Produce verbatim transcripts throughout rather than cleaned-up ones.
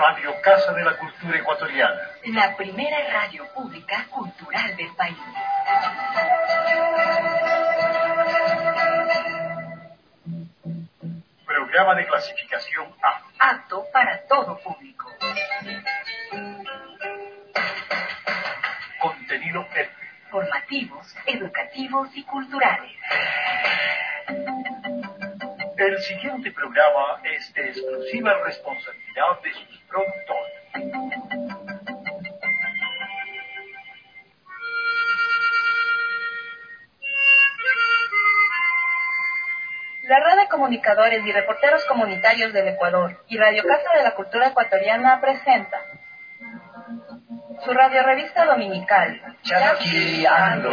Radio Casa de la Cultura Ecuatoriana. La primera radio pública cultural del país. Programa de clasificación A. Apto para todo público. Contenido F. Formativos, educativos y culturales. El siguiente programa es de exclusiva responsabilidad de sus productores. La Red de Comunicadores y Reporteros Comunitarios del Ecuador y Radio Casa de la Cultura Ecuatoriana presenta su radiorevista dominical, Chasqueando.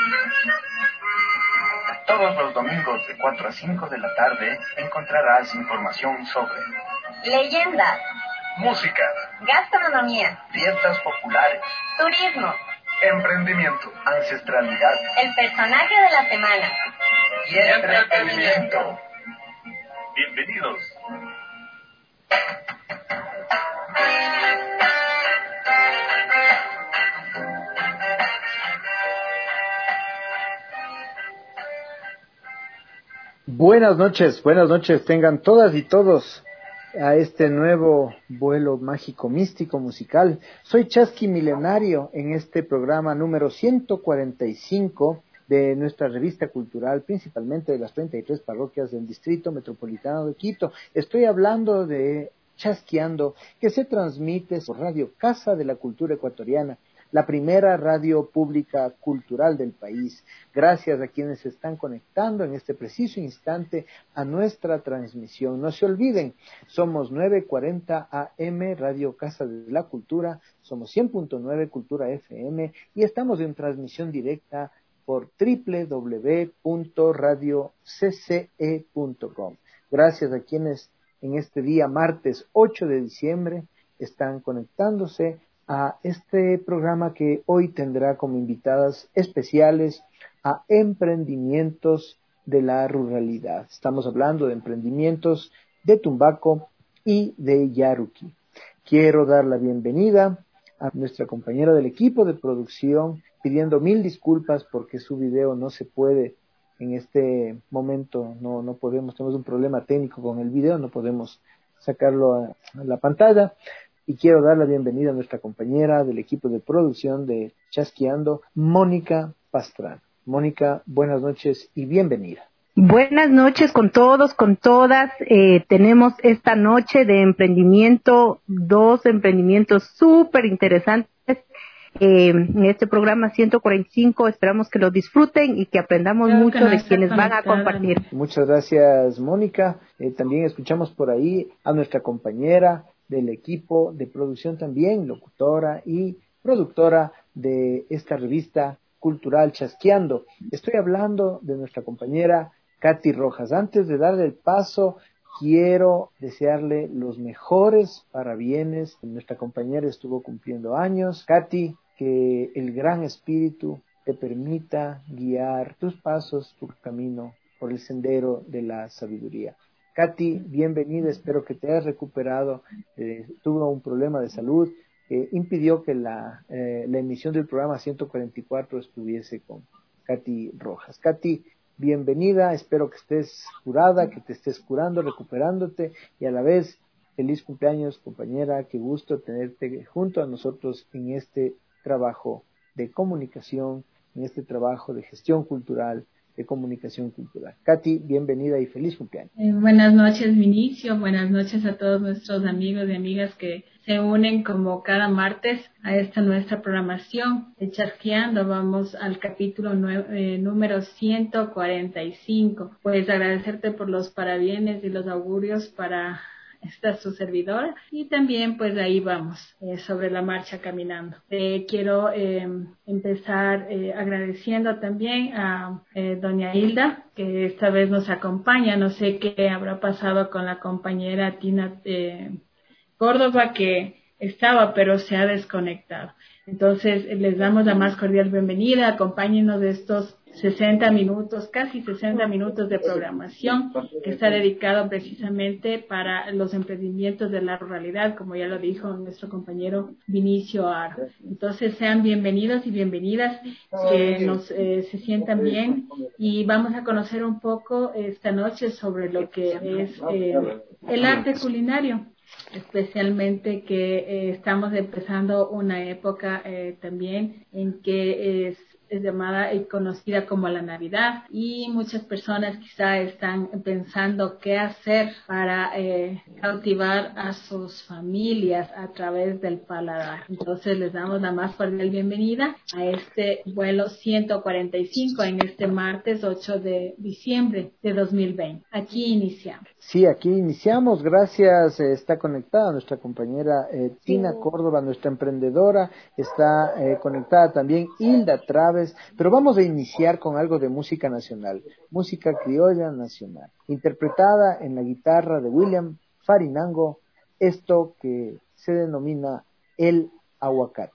Todos los domingos de cuatro a cinco de la tarde encontrarás información sobre leyendas, música, gastronomía, fiestas populares, turismo, emprendimiento, ancestralidad, el personaje de la semana y entretenimiento. Bienvenidos. Buenas noches, buenas noches, tengan todas y todos a este nuevo vuelo mágico, místico, musical. Soy Chasqui Milenario en este programa número ciento cuarenta y cinco de nuestra revista cultural, principalmente de las treinta y tres parroquias del Distrito Metropolitano de Quito. Estoy hablando de Chasqueando, que se transmite por Radio Casa de la Cultura Ecuatoriana, la primera radio pública cultural del país. Gracias a quienes se están conectando en este preciso instante a nuestra transmisión. No se olviden, somos nueve cuarenta A M, Radio Casa de la Cultura, somos cien punto nueve Cultura F M y estamos en transmisión directa por doble u doble u doble u punto radio c c e punto com. Gracias a quienes en este día martes ocho de diciembre están conectándose a este programa que hoy tendrá como invitadas especiales a emprendimientos de la ruralidad. Estamos hablando de emprendimientos de Tumbaco y de Yaruquí. Quiero dar la bienvenida a nuestra compañera del equipo de producción, pidiendo mil disculpas porque su video no se puede en este momento, no, no podemos, tenemos un problema técnico con el video, no podemos sacarlo a, a la pantalla. Y quiero dar la bienvenida a nuestra compañera del equipo de producción de Chasqueando, Mónica Pastrana. Mónica, buenas noches y bienvenida. Buenas noches con todos, con todas. Eh, tenemos esta noche de emprendimiento, dos emprendimientos súper interesantes. Eh, en este programa ciento cuarenta y cinco esperamos que lo disfruten y que aprendamos Creo mucho que no de quienes van a compartir. Muchas gracias, Mónica. Eh, también escuchamos por ahí a nuestra compañera del equipo de producción también, locutora y productora de esta revista cultural Chasqueando. Estoy hablando de nuestra compañera Katy Rojas. Antes de darle el paso, quiero desearle los mejores parabienes. Nuestra compañera estuvo cumpliendo años. Katy, que el gran espíritu te permita guiar tus pasos, tu camino por el sendero de la sabiduría. Katy, bienvenida, espero que te hayas recuperado. Eh, tuvo un problema de salud, eh, impidió que la, eh, la emisión del programa ciento cuarenta y cuatro estuviese con Katy Rojas. Katy, bienvenida, espero que estés curada, que te estés curando, recuperándote y a la vez feliz cumpleaños, compañera, qué gusto tenerte junto a nosotros en este trabajo de comunicación, en este trabajo de gestión cultural, de comunicación cultural. Katy, bienvenida y feliz cumpleaños. Eh, buenas noches, Vinicio. Buenas noches a todos nuestros amigos y amigas que se unen como cada martes a esta nuestra programación de Chasqueando. Vamos al capítulo nueve, eh, número ciento cuarenta y cinco. Pues agradecerte por los parabienes y los augurios para esta su servidora y también pues ahí vamos eh, sobre la marcha caminando. Eh, quiero eh, empezar eh, agradeciendo también a eh, doña Hilda que esta vez nos acompaña. No sé qué habrá pasado con la compañera Tina eh, Córdoba que estaba pero se ha desconectado. Entonces les damos la más cordial bienvenida. Acompáñenos de estos sesenta minutos, casi sesenta minutos de programación que está dedicado precisamente para los emprendimientos de la ruralidad, como ya lo dijo nuestro compañero Vinicio Aro. Entonces sean bienvenidos y bienvenidas, que nos eh, se sientan bien, y vamos a conocer un poco esta noche sobre lo que es eh, el arte culinario. Especialmente que eh, estamos empezando una época eh, también en que es, es llamada y conocida como la Navidad, y muchas personas quizá están pensando qué hacer para eh, cautivar a sus familias a través del paladar. Entonces les damos la más cordial bienvenida a este vuelo ciento cuarenta y cinco en este martes ocho de diciembre de dos mil veinte. Aquí iniciamos. Sí, aquí iniciamos. Gracias. Eh, está conectada nuestra compañera eh, Tina Córdoba, nuestra emprendedora. Está eh, conectada también Hilda Traves. Pero vamos a iniciar con algo de música nacional, música criolla nacional, interpretada en la guitarra de William Farinango, esto que se denomina el aguacate.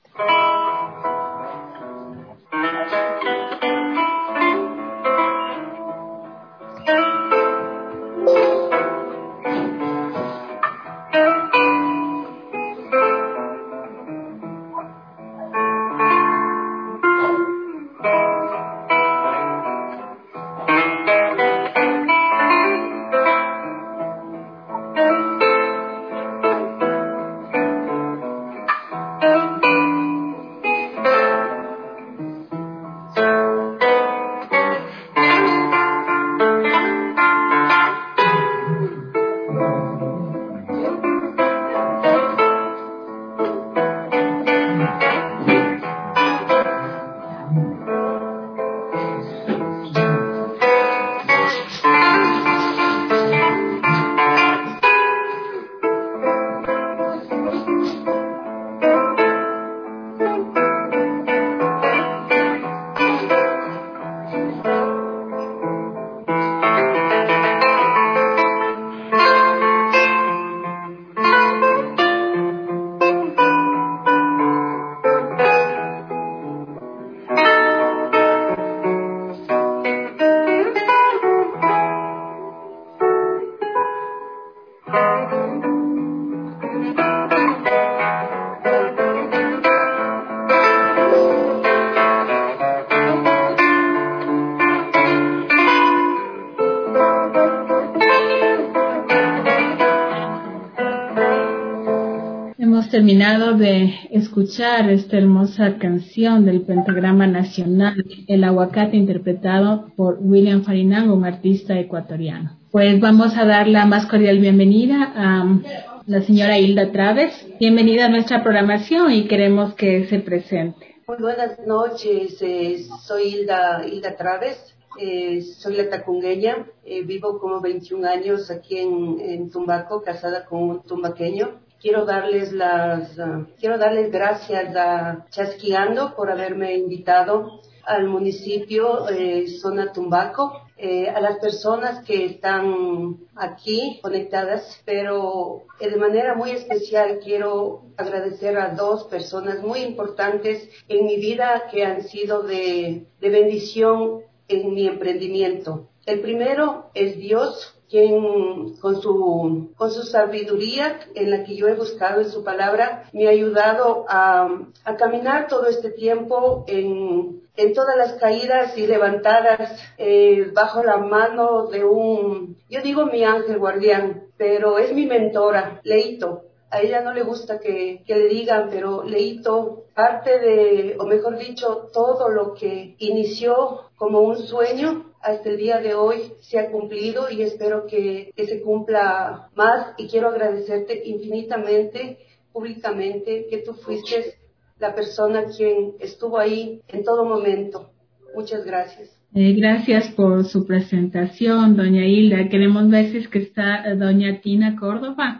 Terminado de escuchar esta hermosa canción del Pentagrama Nacional, El Aguacate, interpretado por William Farinango, un artista ecuatoriano. Pues vamos a dar la más cordial bienvenida a la señora Hilda Traves. Bienvenida a nuestra programación y queremos que se presente. Muy buenas noches, eh, soy Hilda, Hilda Traves. Eh, soy la tacungueña, eh, vivo como veintiún años aquí en, en Tumbaco, casada con un tumbaqueño. Quiero darles las, uh, quiero darles gracias a Chasqueando por haberme invitado al municipio eh, Zona Tumbaco, eh, a las personas que están aquí conectadas, pero eh, de manera muy especial quiero agradecer a dos personas muy importantes en mi vida que han sido de, de bendición en mi emprendimiento. El primero es Dios, quien con su, con su sabiduría en la que yo he buscado en su palabra, me ha ayudado a, a caminar todo este tiempo en, en todas las caídas y levantadas eh, bajo la mano de un, yo digo mi ángel guardián, pero es mi mentora, Leito. A ella no le gusta que, que le digan, pero Leito, parte de, o mejor dicho, todo lo que inició como un sueño, hasta el día de hoy se ha cumplido y espero que, que se cumpla más. Y quiero agradecerte infinitamente, públicamente, que tú fuiste la persona quien estuvo ahí en todo momento. Muchas gracias. Eh, gracias por su presentación, doña Hilda. Queremos ver si es que está eh, doña Tina Córdoba,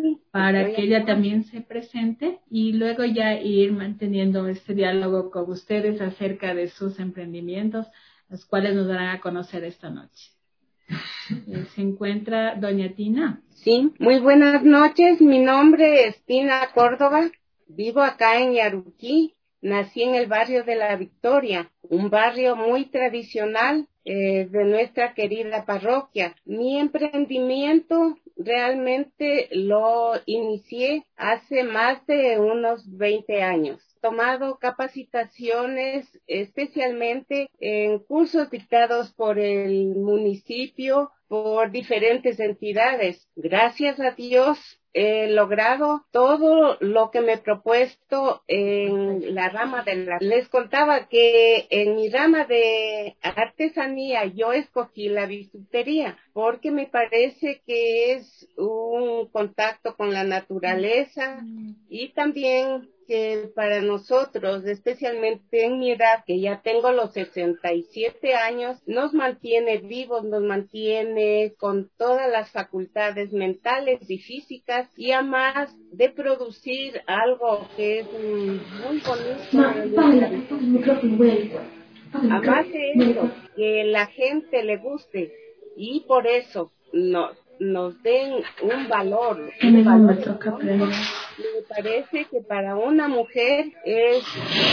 para que ella también se presente y luego ya ir manteniendo este diálogo con ustedes acerca de sus emprendimientos, los cuales nos darán a conocer esta noche. ¿Se encuentra doña Tina? Sí, muy buenas noches. Mi nombre es Tina Córdoba. Vivo acá en Yaruquí, Nací en el barrio de La Victoria, un barrio muy tradicional eh, de nuestra querida parroquia. Mi emprendimiento realmente lo inicié hace más de unos veinte años. He tomado capacitaciones especialmente en cursos dictados por el municipio, por diferentes entidades. Gracias a Dios he logrado todo lo que me he propuesto en la rama de la... Les contaba que en mi rama de artesanía yo escogí la bisutería porque me parece que es un contacto con la naturaleza y también que para nosotros, especialmente en mi edad, que ya tengo los sesenta y siete años, nos mantiene vivos, nos mantiene con todas las facultades mentales y físicas, y además de producir algo que es muy bonito. Además de eso, que la gente le guste, y por eso no nos den un valor, un valor ¿no? Me parece que para una mujer es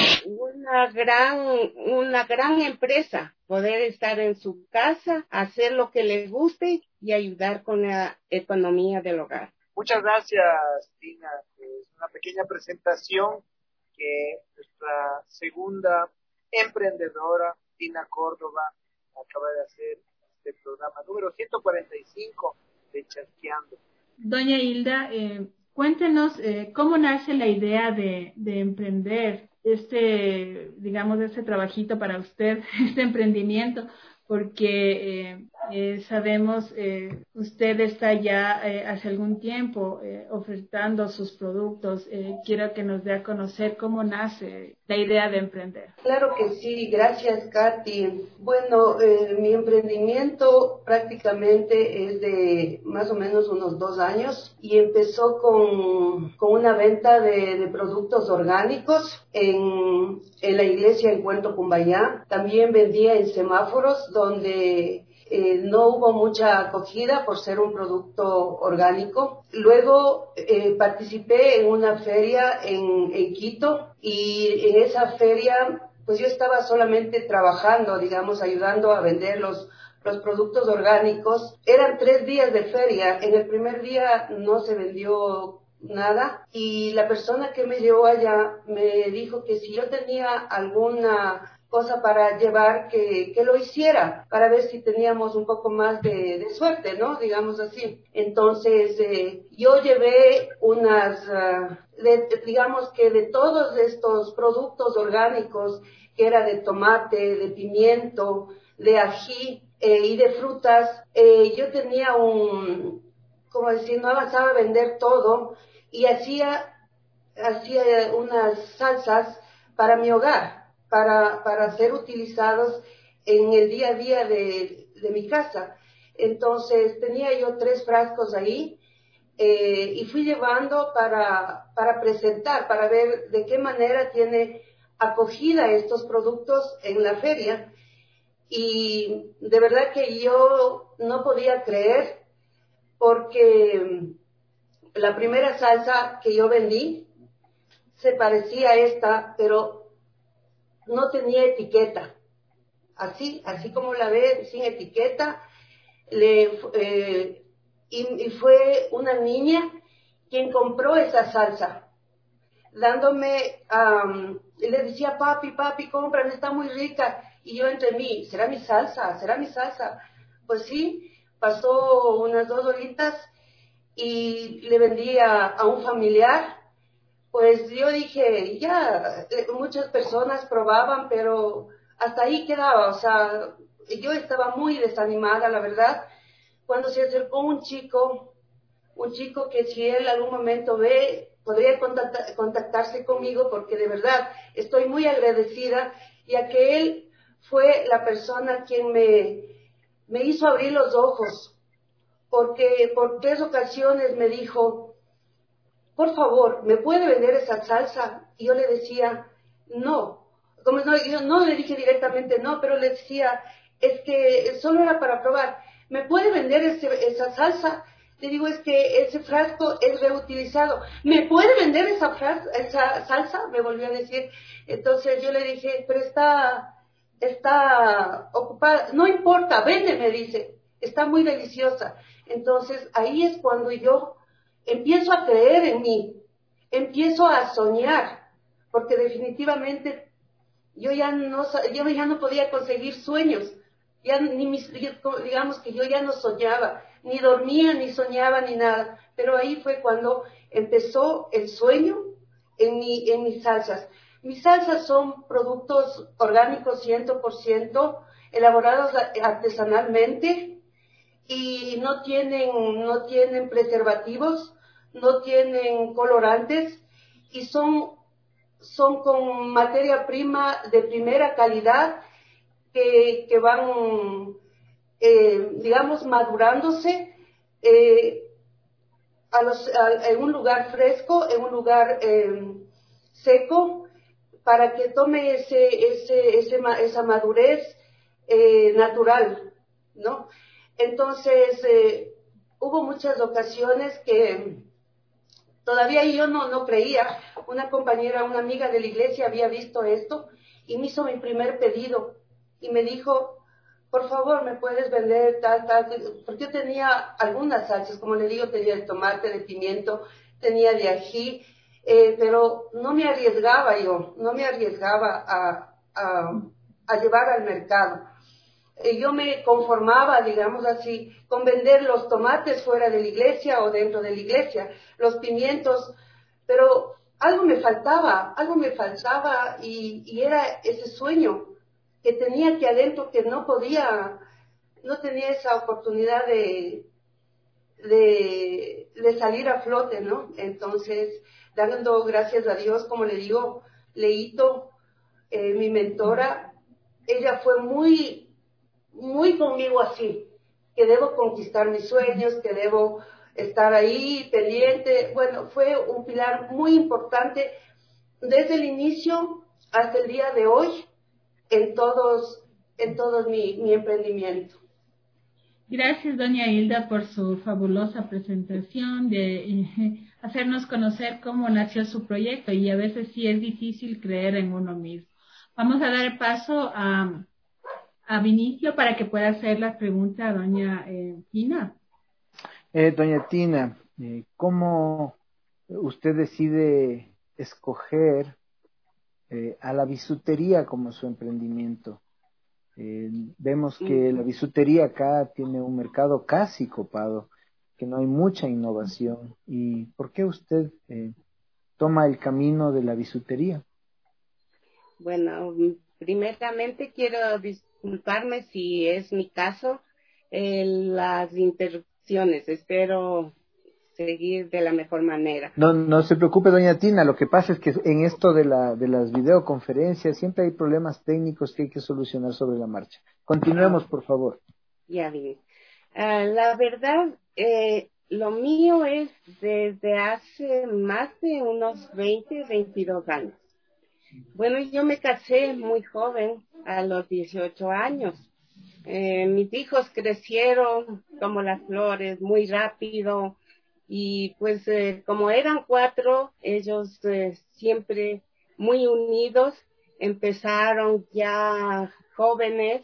una gran, una gran empresa poder estar en su casa, hacer lo que le guste y ayudar con la economía del hogar. Muchas gracias, Tina. Es una pequeña presentación que nuestra segunda emprendedora, Tina Córdoba, acaba de hacer este programa número ciento cuarenta y cinco de Chasqueando. Doña Hilda, eh, cuéntenos eh, cómo nace la idea de, de emprender este, digamos, este trabajito para usted, este emprendimiento, porque eh, eh, sabemos eh, usted está ya eh, hace algún tiempo eh, ofertando sus productos. Eh, quiero que nos dé a conocer cómo nace la idea de emprender. Claro que sí, gracias Katy. Bueno, eh, mi emprendimiento prácticamente es de más o menos unos dos años y empezó con, con una venta de, de productos orgánicos en, en la iglesia en Puerto Cumbayá. También vendía en semáforos donde eh, no hubo mucha acogida por ser un producto orgánico. Luego eh, participé en una feria en, en Quito y en esa feria pues yo estaba solamente trabajando, digamos, ayudando a vender los, los productos orgánicos. Eran tres días de feria. En el primer día no se vendió nada y la persona que me llevó allá me dijo que si yo tenía alguna cosa para llevar, que, que lo hiciera, para ver si teníamos un poco más de, de suerte, ¿no? Digamos así. Entonces, eh, yo llevé unas, uh, de, digamos que de todos estos productos orgánicos, que era de tomate, de pimiento, de ají eh, y de frutas, eh, yo tenía un, como decir, no avanzaba a vender todo y hacía, hacía unas salsas para mi hogar. Para, para ser utilizados en el día a día de, de mi casa. Entonces tenía yo tres frascos ahí eh, y fui llevando para, para presentar, para ver de qué manera tiene acogida estos productos en la feria. Y de verdad que yo no podía creer porque la primera salsa que yo vendí se parecía a esta, pero no tenía etiqueta, así, así como la ve, sin etiqueta, le, eh, y, y fue una niña quien compró esa salsa, dándome, um, le decía, papi, papi, compran, está muy rica, y yo entre mí, ¿será mi salsa? ¿Será mi salsa? Pues sí, pasó unas dos horitas y le vendí a, a un familiar. Pues yo dije, ya, muchas personas probaban, pero hasta ahí quedaba, o sea, yo estaba muy desanimada, la verdad, cuando se acercó un chico, un chico que si él algún momento ve, podría contactar, contactarse conmigo, porque de verdad estoy muy agradecida, ya que él fue la persona quien me, me hizo abrir los ojos, porque por tres ocasiones me dijo, por favor, ¿me puede vender esa salsa? Y yo le decía, no. Como no, yo no le dije directamente no, pero le decía, es que solo era para probar. ¿Me puede vender ese, esa salsa? Le digo, es que ese frasco es reutilizado. ¿Me puede vender esa, fras- esa salsa? Me volvió a decir. Entonces yo le dije, pero está, está ocupada. No importa, vende, me dice. Está muy deliciosa. Entonces ahí es cuando yo empiezo a creer en mí. Empiezo a soñar. Porque definitivamente yo ya no, yo ya no podía conseguir sueños. Ya ni mis, digamos que yo ya no soñaba. Ni dormía, ni soñaba, ni nada. Pero ahí fue cuando empezó el sueño en, mi, en mis salsas. Mis salsas son productos orgánicos cien por ciento, elaborados artesanalmente y no tienen, no tienen preservativos, no tienen colorantes y son, son con materia prima de primera calidad que, que van... Eh, digamos, madurándose eh, a los, a, en un lugar fresco, en un lugar eh, seco, para que tome ese, ese, ese, esa madurez eh, natural, ¿no? Entonces, eh, hubo muchas ocasiones que todavía yo no, no creía. Una compañera, una amiga de la iglesia había visto esto y me hizo mi primer pedido y me dijo, por favor, ¿me puedes vender tal, tal? Porque yo tenía algunas salsas, como le digo, tenía de tomate, de pimiento, tenía de ají, eh, pero no me arriesgaba yo, no me arriesgaba a, a, a llevar al mercado. Eh, yo me conformaba, digamos así, con vender los tomates fuera de la iglesia o dentro de la iglesia, los pimientos, pero algo me faltaba, algo me faltaba y, y era ese sueño que tenía aquí adentro, que no podía, no tenía esa oportunidad de, de, de salir a flote, ¿no? Entonces, dando gracias a Dios, como le digo, Leito, eh, mi mentora, ella fue muy, muy conmigo así, que debo conquistar mis sueños, que debo estar ahí pendiente. Bueno, fue un pilar muy importante desde el inicio hasta el día de hoy, en todos, en todos mi, mi emprendimiento. Gracias, doña Hilda, por su fabulosa presentación, de eh, hacernos conocer cómo nació su proyecto, y a veces sí es difícil creer en uno mismo. Vamos a dar paso a, a Vinicio para que pueda hacer la pregunta a doña eh, Tina. Eh, doña Tina, eh, ¿cómo usted decide escoger Eh, a la bisutería como su emprendimiento? Eh, vemos que la bisutería acá tiene un mercado casi copado, que no hay mucha innovación. ¿Y por qué usted eh, toma el camino de la bisutería? Bueno, primeramente quiero disculparme si es mi caso, eh, las interrupciones. Espero seguir de la mejor manera. No, no se preocupe, doña Tina. Lo que pasa es que en esto de la de las videoconferencias siempre hay problemas técnicos que hay que solucionar sobre la marcha. Continuemos, por favor. Ya vi. Uh, la verdad, eh, lo mío es desde hace más de unos veinte, veintidós años. Bueno, yo me casé muy joven, a los dieciocho años. Eh, mis hijos crecieron como las flores, muy rápido. Y pues eh, como eran cuatro, ellos eh, siempre muy unidos, empezaron ya jóvenes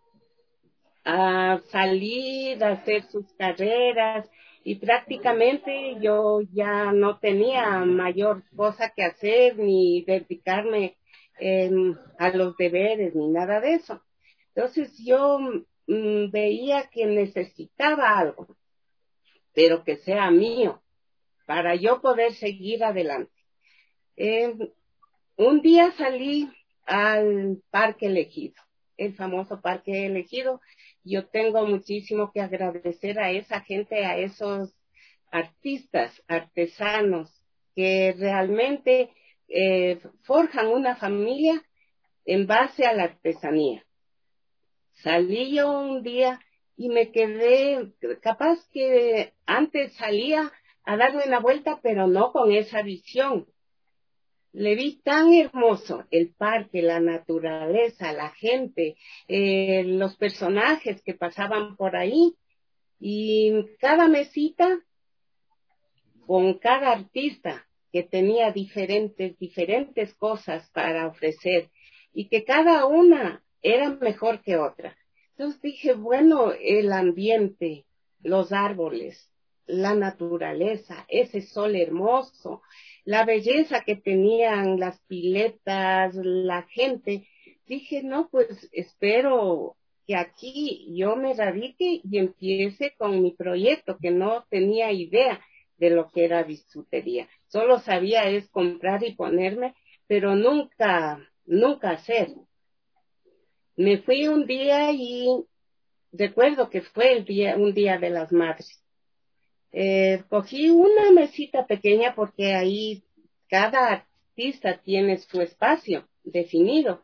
a salir, a hacer sus carreras, y prácticamente yo ya no tenía mayor cosa que hacer, ni dedicarme eh, a los deberes, ni nada de eso. Entonces yo mm, veía que necesitaba algo, pero que sea mío, para yo poder seguir adelante. Eh, un día salí al Parque Elegido, el famoso Parque Elegido. Yo tengo muchísimo que agradecer a esa gente, a esos artistas, artesanos, que realmente eh, forjan una familia en base a la artesanía. Salí yo un día y me quedé, capaz que antes salía a darle una vuelta, pero no con esa visión. Le vi tan hermoso el parque, la naturaleza, la gente, eh, los personajes que pasaban por ahí, y cada mesita con cada artista que tenía diferentes, diferentes cosas para ofrecer y que cada una era mejor que otra. Entonces dije, bueno, el ambiente, los árboles, la naturaleza, ese sol hermoso, la belleza que tenían las piletas, la gente. Dije, no, pues espero que aquí yo me radique y empiece con mi proyecto, que no tenía idea de lo que era bisutería. Solo sabía es comprar y ponerme, pero nunca, nunca hacer. Me fui un día y recuerdo que fue el día, un día de las madres. Eh, cogí una mesita pequeña porque ahí cada artista tiene su espacio definido.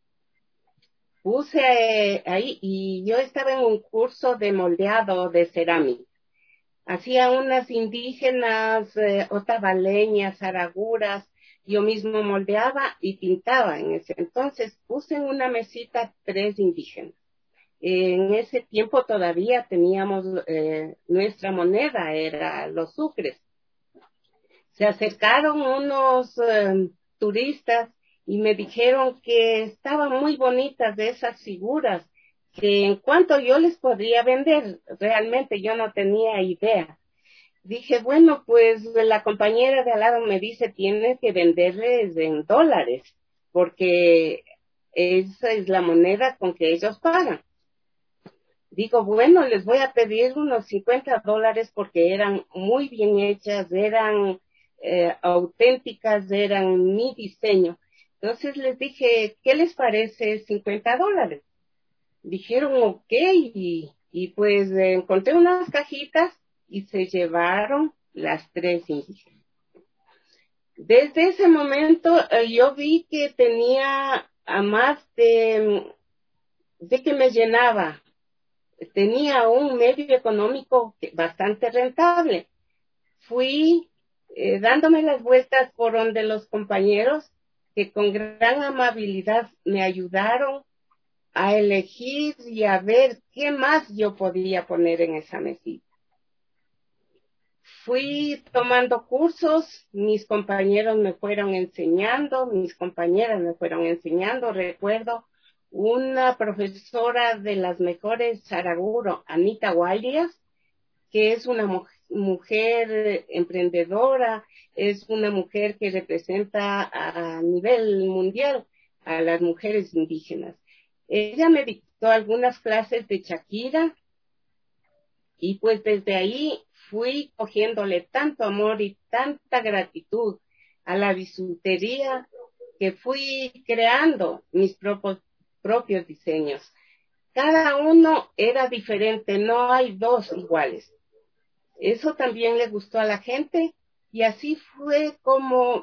Puse eh, ahí y yo estaba en un curso de moldeado de cerámica. Hacía unas indígenas, eh, otavaleñas, araguras, yo mismo moldeaba y pintaba en ese entonces. Puse en una mesita tres indígenas. En ese tiempo todavía teníamos, eh, nuestra moneda era los sucres. Se acercaron unos eh, turistas y me dijeron que estaban muy bonitas de esas figuras, que en cuanto yo les podría vender, realmente yo no tenía idea. Dije, bueno, pues la compañera de al lado me dice, tienes que venderles en dólares, porque esa es la moneda con que ellos pagan. Digo, bueno, les voy a pedir unos cincuenta dólares porque eran muy bien hechas, eran eh, auténticas, eran mi diseño. Entonces les dije, ¿qué les parece cincuenta dólares? Dijeron, ok, y, y pues eh, encontré unas cajitas y se llevaron las tres indígenas. Desde ese momento eh, yo vi que tenía a más de, de que me llenaba. Tenía un medio económico bastante rentable. Fui eh, dándome las vueltas por donde los compañeros que con gran amabilidad me ayudaron a elegir y a ver qué más yo podía poner en esa mesita. Fui tomando cursos, mis compañeros me fueron enseñando, mis compañeras me fueron enseñando. Recuerdo una profesora de las mejores Saraguro, Anita Guayas, que es una mu- mujer emprendedora, es una mujer que representa a nivel mundial a las mujeres indígenas. Ella me dictó algunas clases de Shakira y pues desde ahí fui cogiéndole tanto amor y tanta gratitud a la bisutería que fui creando mis propios, propios diseños. Cada uno era diferente, no hay dos iguales. Eso también le gustó a la gente y así fue como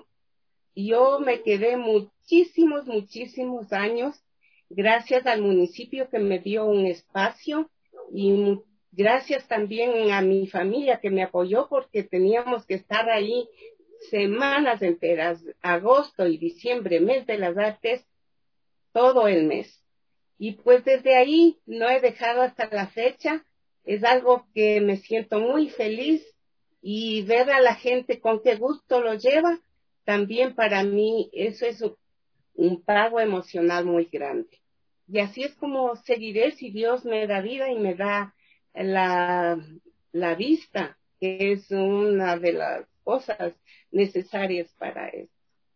yo me quedé muchísimos, muchísimos años gracias al municipio que me dio un espacio y gracias también a mi familia que me apoyó porque teníamos que estar ahí semanas enteras, agosto y diciembre, mes de las artes, todo el mes. Y pues desde ahí no he dejado hasta la fecha, es algo que me siento muy feliz y ver a la gente con qué gusto lo lleva, también para mí eso es un pago emocional muy grande. Y así es como seguiré si Dios me da vida y me da la, la vista, que es una de las cosas necesarias para eso.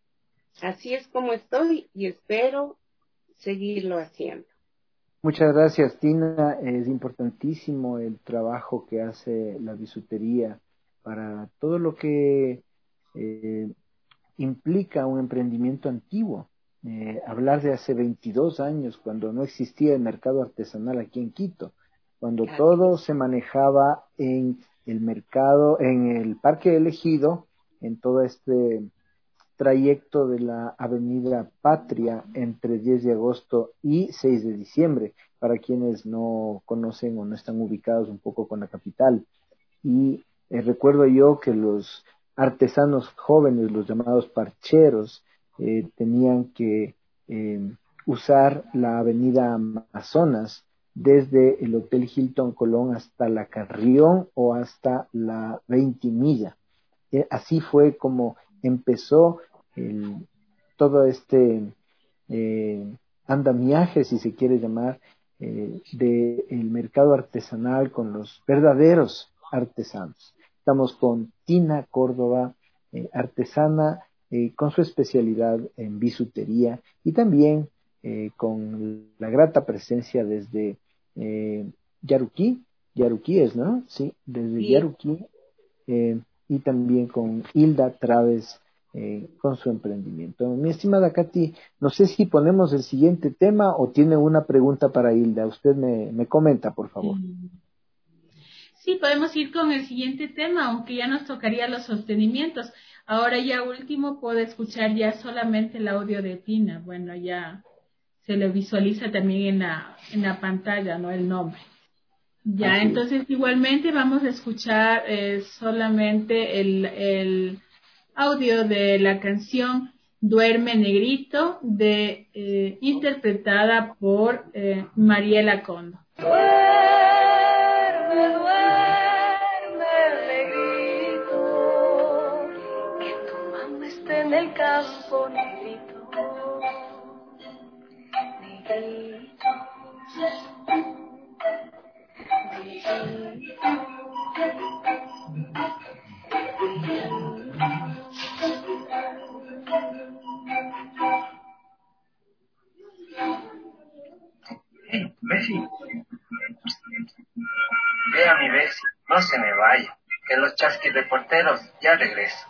Así es como estoy y espero seguirlo haciendo. Muchas gracias, Tina. Es importantísimo el trabajo que hace la bisutería para todo lo que eh, implica un emprendimiento antiguo. Eh, hablar de hace veintidós años, cuando no existía el mercado artesanal aquí en Quito, cuando todo se manejaba en el mercado, en el Parque Elegido, en todo este trayecto de la Avenida Patria entre diez de agosto y seis de diciembre, para quienes no conocen o no están ubicados un poco con la capital. Y eh, recuerdo yo que los artesanos jóvenes, los llamados parcheros, eh, tenían que eh, usar la Avenida Amazonas desde el Hotel Hilton Colón hasta la Carrión o hasta la Ventimilla. eh, así fue como empezó el, todo este eh, andamiaje, si se quiere llamar, eh, del mercado artesanal con los verdaderos artesanos. Estamos con Tina Córdoba, eh, artesana eh, con su especialidad en bisutería y también eh, con la grata presencia desde eh, Yaruquí, Yaruquí es, ¿no? Sí, desde Sí. Yaruquí, eh, y también con Hilda Traves, eh, con su emprendimiento. Mi estimada Katy, no sé si ponemos el siguiente tema o tiene una pregunta para Hilda. Usted me, me comenta, por favor. Sí, podemos ir con el siguiente tema, aunque ya nos tocaría los sostenimientos. Ahora ya último puedo escuchar ya solamente el audio de Tina. Bueno, ya se le visualiza también en la, en la pantalla, ¿no? El nombre. Ya, Así entonces es. igualmente vamos a escuchar eh, solamente el, el audio de la canción Duerme Negrito, de, eh, interpretada por eh, Mariela Condo. Duerme, duerme, negrito, que tu mamá esté en el campo, negrito, negrito, Hey, Bessie. Vea mi Bessie, no se me vaya, que los chasquis reporteros ya regresan.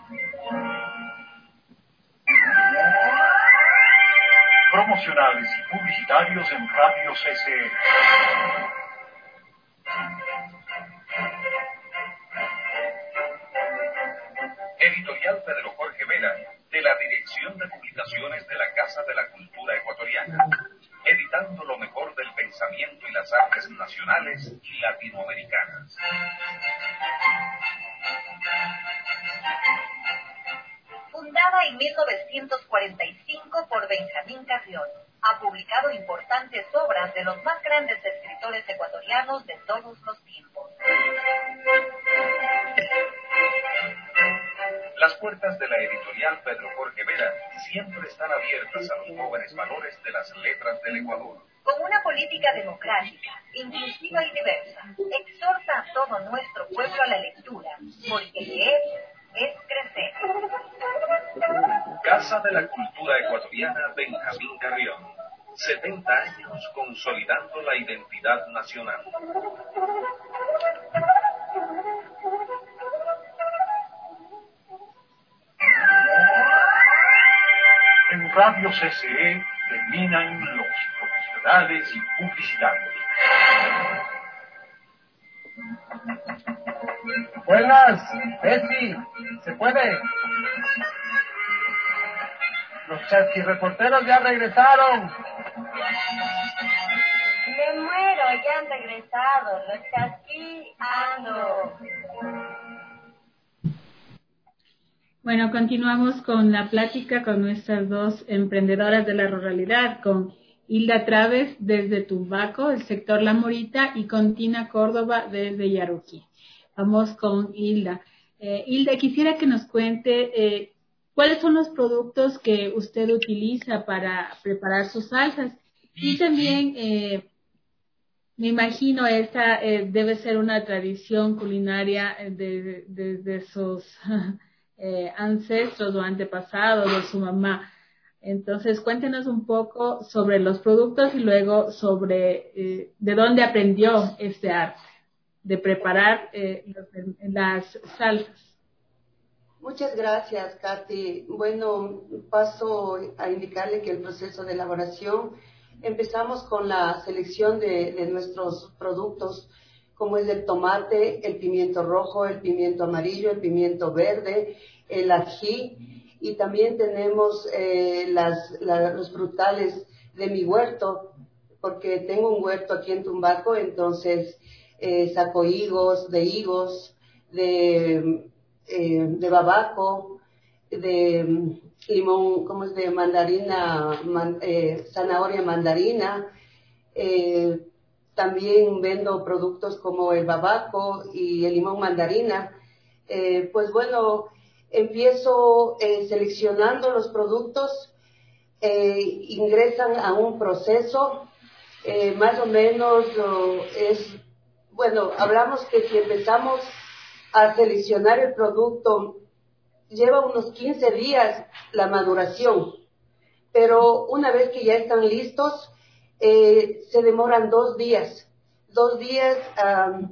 Promocionales y publicitarios en Radio C C E. Editorial Pedro Jorge Vera, de la Dirección de Publicaciones de la Casa de la Cultura Ecuatoriana, editando lo mejor del pensamiento y las artes nacionales y latinoamericanas. Fundada en mil novecientos cuarenta y cinco por Benjamín Carrión, ha publicado importantes obras de los más grandes escritores ecuatorianos de todos los tiempos. Las puertas de la editorial Pedro Jorge Vera siempre están abiertas a los jóvenes valores de las letras del Ecuador. Con una política democrática, inclusiva y diversa, exhorta a todo nuestro pueblo a la lectura, porque leer es crecer. Casa de la Cultura Ecuatoriana Benjamín Carrión. setenta años consolidando la identidad nacional. En Radio C C E terminan los profesionales y publicitarios. Buenas, Bessie, ¿se puede? Los chasquirreporteros ya regresaron. Me muero, ya han regresado, los chasqueando. Bueno, continuamos con la plática con nuestras dos emprendedoras de la ruralidad, con Hilda Traves desde Tumbaco, el sector La Morita, y con Tina Córdoba desde Yaruquí. Vamos con Hilda. Eh, Hilda, quisiera que nos cuente eh, cuáles son los productos que usted utiliza para preparar sus salsas. Y también, eh, me imagino, esta eh, debe ser una tradición culinaria desde de, de, de sus eh, ancestros o antepasados de su mamá. Entonces, cuéntenos un poco sobre los productos y luego sobre eh, de dónde aprendió este arte de preparar eh, las salsas. Muchas gracias, Katy. Bueno, paso a indicarle que el proceso de elaboración, empezamos con la selección de, de nuestros productos, como es el tomate, el pimiento rojo, el pimiento amarillo, el pimiento verde, el ají, y también tenemos eh, las, la, los frutales de mi huerto, porque tengo un huerto aquí en Tumbaco, entonces eh, saco higos, de higos, de, eh, de babaco, de limón, ¿cómo es? De mandarina, man, eh, zanahoria mandarina. Eh, también vendo productos como el babaco y el limón mandarina. Eh, pues bueno, empiezo eh, seleccionando los productos, eh, ingresan a un proceso, eh, más o menos oh, es, bueno, hablamos que si empezamos a seleccionar el producto, lleva unos quince días la maduración, pero una vez que ya están listos, eh, se demoran dos días, dos días um,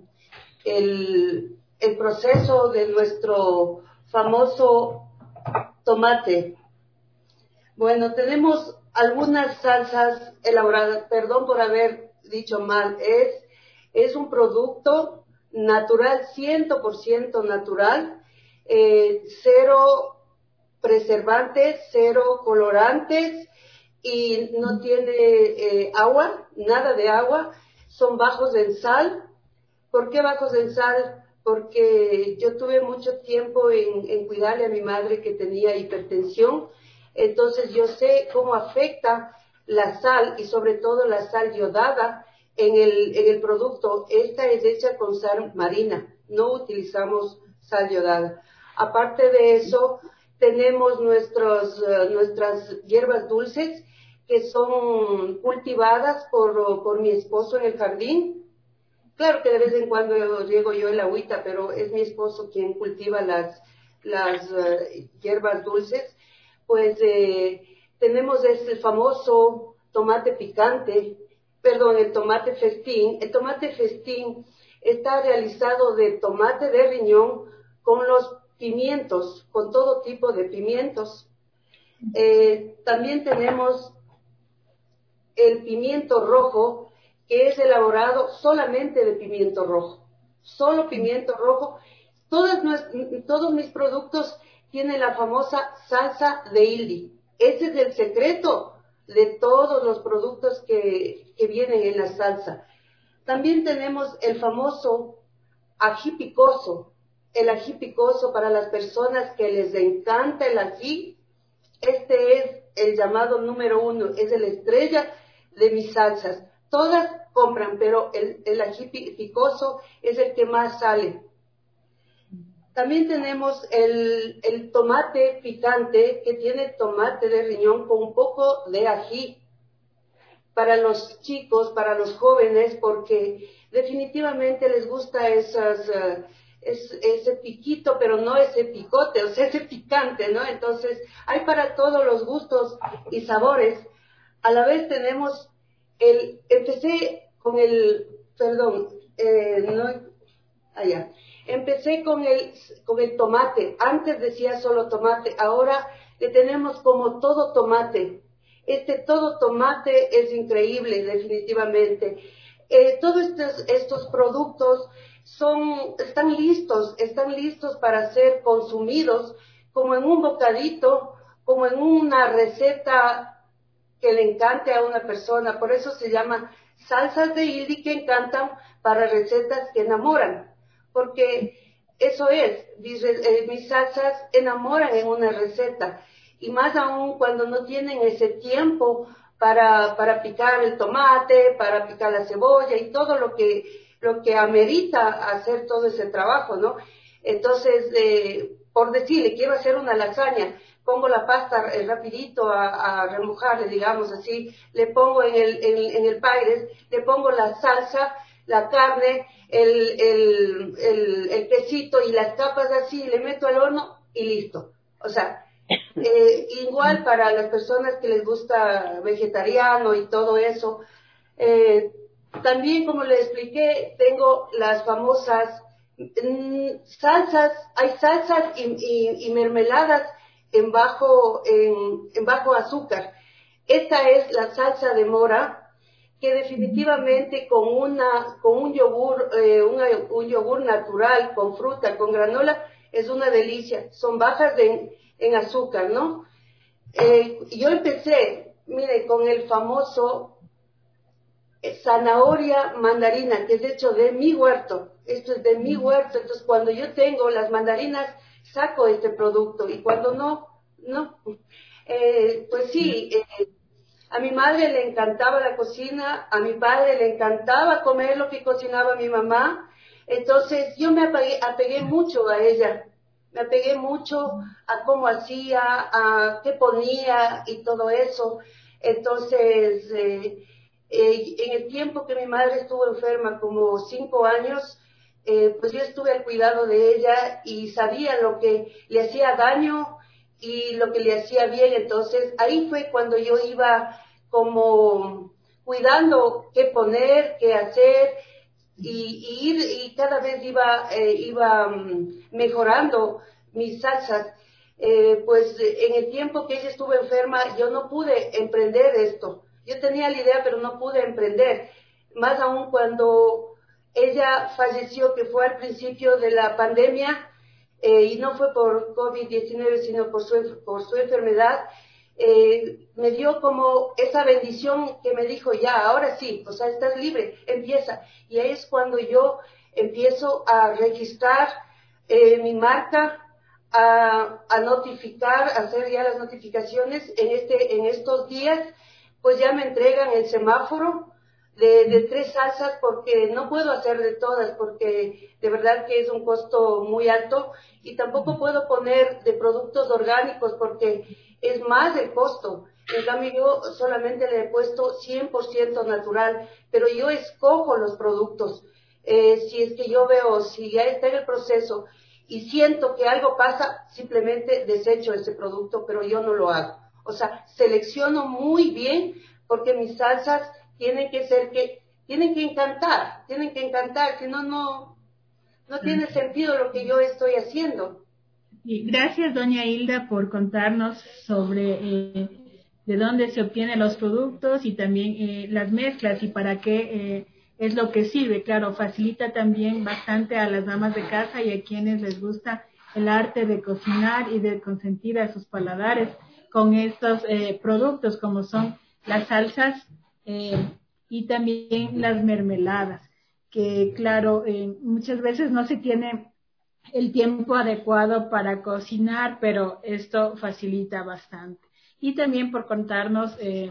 el, el proceso de nuestro famoso tomate. Bueno, tenemos algunas salsas elaboradas, perdón por haber dicho mal, es, es un producto natural, cien por ciento natural, eh, cero preservantes, cero colorantes y no tiene eh, agua, nada de agua, son bajos en sal. ¿Por qué bajos en sal? Porque yo tuve mucho tiempo en, en cuidarle a mi madre que tenía hipertensión, entonces yo sé cómo afecta la sal y sobre todo la sal yodada en el, en el producto. Esta es hecha con sal marina, no utilizamos sal yodada. Aparte de eso, tenemos nuestros, uh, nuestras hierbas dulces que son cultivadas por, por mi esposo en el jardín. Claro que de vez en cuando riego yo el agüita, pero es mi esposo quien cultiva las, las uh, hierbas dulces. Pues eh, tenemos ese famoso tomate picante, perdón, el tomate festín. El tomate festín está realizado de tomate de riñón con los pimientos, con todo tipo de pimientos. Eh, también tenemos el pimiento rojo, que es elaborado solamente de pimiento rojo, solo pimiento rojo. Todas nuestras, todos mis productos tienen la famosa salsa de Ildi. Ese es el secreto de todos los productos que, que vienen en la salsa. También tenemos el famoso ají picoso, el ají picoso para las personas que les encanta el ají. Este es el llamado número uno, es la estrella de mis salsas. Todas compran, pero el, el ají picoso es el que más sale. También tenemos el, el tomate picante, que tiene tomate de riñón con un poco de ají. Para los chicos, para los jóvenes, porque definitivamente les gusta esas, uh, es, ese piquito, pero no ese picote, o sea, ese picante, ¿no? Entonces, hay para todos los gustos y sabores. A la vez tenemos el, empecé con el, perdón, eh, no, allá. Empecé con el, con el tomate. Antes decía solo tomate. Ahora le tenemos como todo tomate. Este todo tomate es increíble, definitivamente. Eh, todos estos, estos productos son, están listos, están listos para ser consumidos como en un bocadito, como en una receta que le encante a una persona. Por eso se llama salsas de Ildi, que encantan para recetas que enamoran. Porque eso es, mis, eh, mis salsas enamoran en una receta, y más aún cuando no tienen ese tiempo para, para picar el tomate, para picar la cebolla y todo lo que, lo que amerita hacer todo ese trabajo, ¿no? Entonces, eh, por decirle, quiero hacer una lasaña, pongo la pasta eh, rapidito a, a remojarle, digamos así, le pongo en el, en, en el Pyrex, le pongo la salsa, la carne, el, el, el, el quesito y las capas así, le meto al horno y listo. O sea, eh, igual para las personas que les gusta vegetariano y todo eso. Eh, también, como les expliqué, tengo las famosas mm, salsas, hay salsas y, y, y mermeladas en bajo, en, en bajo azúcar. Esta es la salsa de mora, que definitivamente con una con un yogur eh, una, un yogur natural con fruta, con granola, es una delicia. Son bajas de, en azúcar, ¿no? Eh, yo empecé, mire, con el famoso eh, zanahoria mandarina, que es hecho de mi huerto. Esto es de mi huerto. Entonces, cuando yo tengo las mandarinas, saco este producto, y cuando no, no. Eh, pues sí, eh, a mi madre le encantaba la cocina, a mi padre le encantaba comer lo que cocinaba mi mamá, Entonces yo me apegué, apegué mucho a ella, me apegué mucho a cómo hacía, a qué ponía y todo eso. Entonces, eh, eh, en el tiempo que mi madre estuvo enferma, como cinco años, eh, pues yo estuve al cuidado de ella y sabía lo que le hacía daño y lo que le hacía bien. Entonces ahí fue cuando yo iba como cuidando qué poner, qué hacer, y, y ir, y cada vez iba, eh, iba um, mejorando mis salsas. Eh, pues en el tiempo que ella estuvo enferma, yo no pude emprender esto. Yo tenía la idea, pero no pude emprender. Más aún cuando ella falleció, que fue al principio de la pandemia, eh, y no fue por COVID diecinueve, sino por su, por su enfermedad, eh, me dio como esa bendición que me dijo, ya, ahora sí, o sea, estás libre, empieza. Y ahí es cuando yo empiezo a registrar eh, mi marca, a, a notificar, a hacer ya las notificaciones. En, este, en estos días, pues ya me entregan el semáforo de, de tres salsas, porque no puedo hacer de todas, porque de verdad que es un costo muy alto, y tampoco puedo poner de productos orgánicos porque es más el costo. En cambio yo solamente le he puesto cien por ciento natural, pero yo escojo los productos. Eh, si es que yo veo, si ya está en el proceso y siento que algo pasa, simplemente desecho ese producto, pero yo no lo hago. O sea, selecciono muy bien, porque mis salsas tienen que ser que, tienen que encantar, tienen que encantar, si no, no, no tiene sentido lo que yo estoy haciendo. Y gracias, doña Hilda, por contarnos sobre eh, de dónde se obtienen los productos y también eh, las mezclas y para qué eh, es lo que sirve. Claro, facilita también bastante a las damas de casa y a quienes les gusta el arte de cocinar y de consentir a sus paladares con estos eh, productos, como son las salsas eh, y también las mermeladas, que claro, eh, muchas veces no se tiene el tiempo adecuado para cocinar, pero esto facilita bastante. Y también por contarnos eh,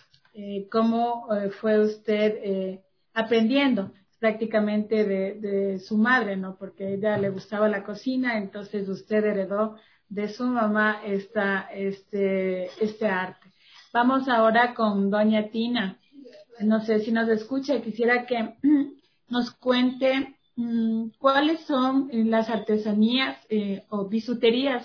eh, cómo eh, fue usted eh, aprendiendo prácticamente de, de su madre, ¿no? Porque a ella le gustaba la cocina, entonces usted heredó de su mamá esta, este, este arte. Vamos ahora con doña Tina. No sé si nos escucha, quisiera que nos cuente ¿cuáles son las artesanías eh, o bisuterías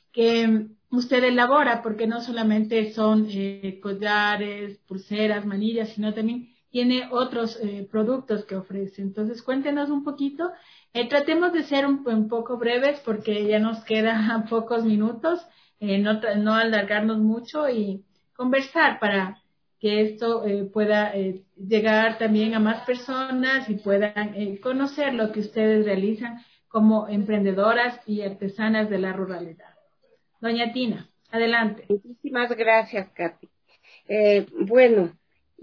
que usted elabora? Porque no solamente son eh, collares, pulseras, manillas, sino también tiene otros eh, productos que ofrece. Entonces, cuéntenos un poquito. Eh, tratemos de ser un, un poco breves porque ya nos quedan pocos minutos, eh, no, no alargarnos mucho y conversar para que esto eh, pueda eh, llegar también a más personas y puedan eh, conocer lo que ustedes realizan como emprendedoras y artesanas de la ruralidad. Doña Tina, adelante. Muchísimas gracias, Katy. Eh, bueno,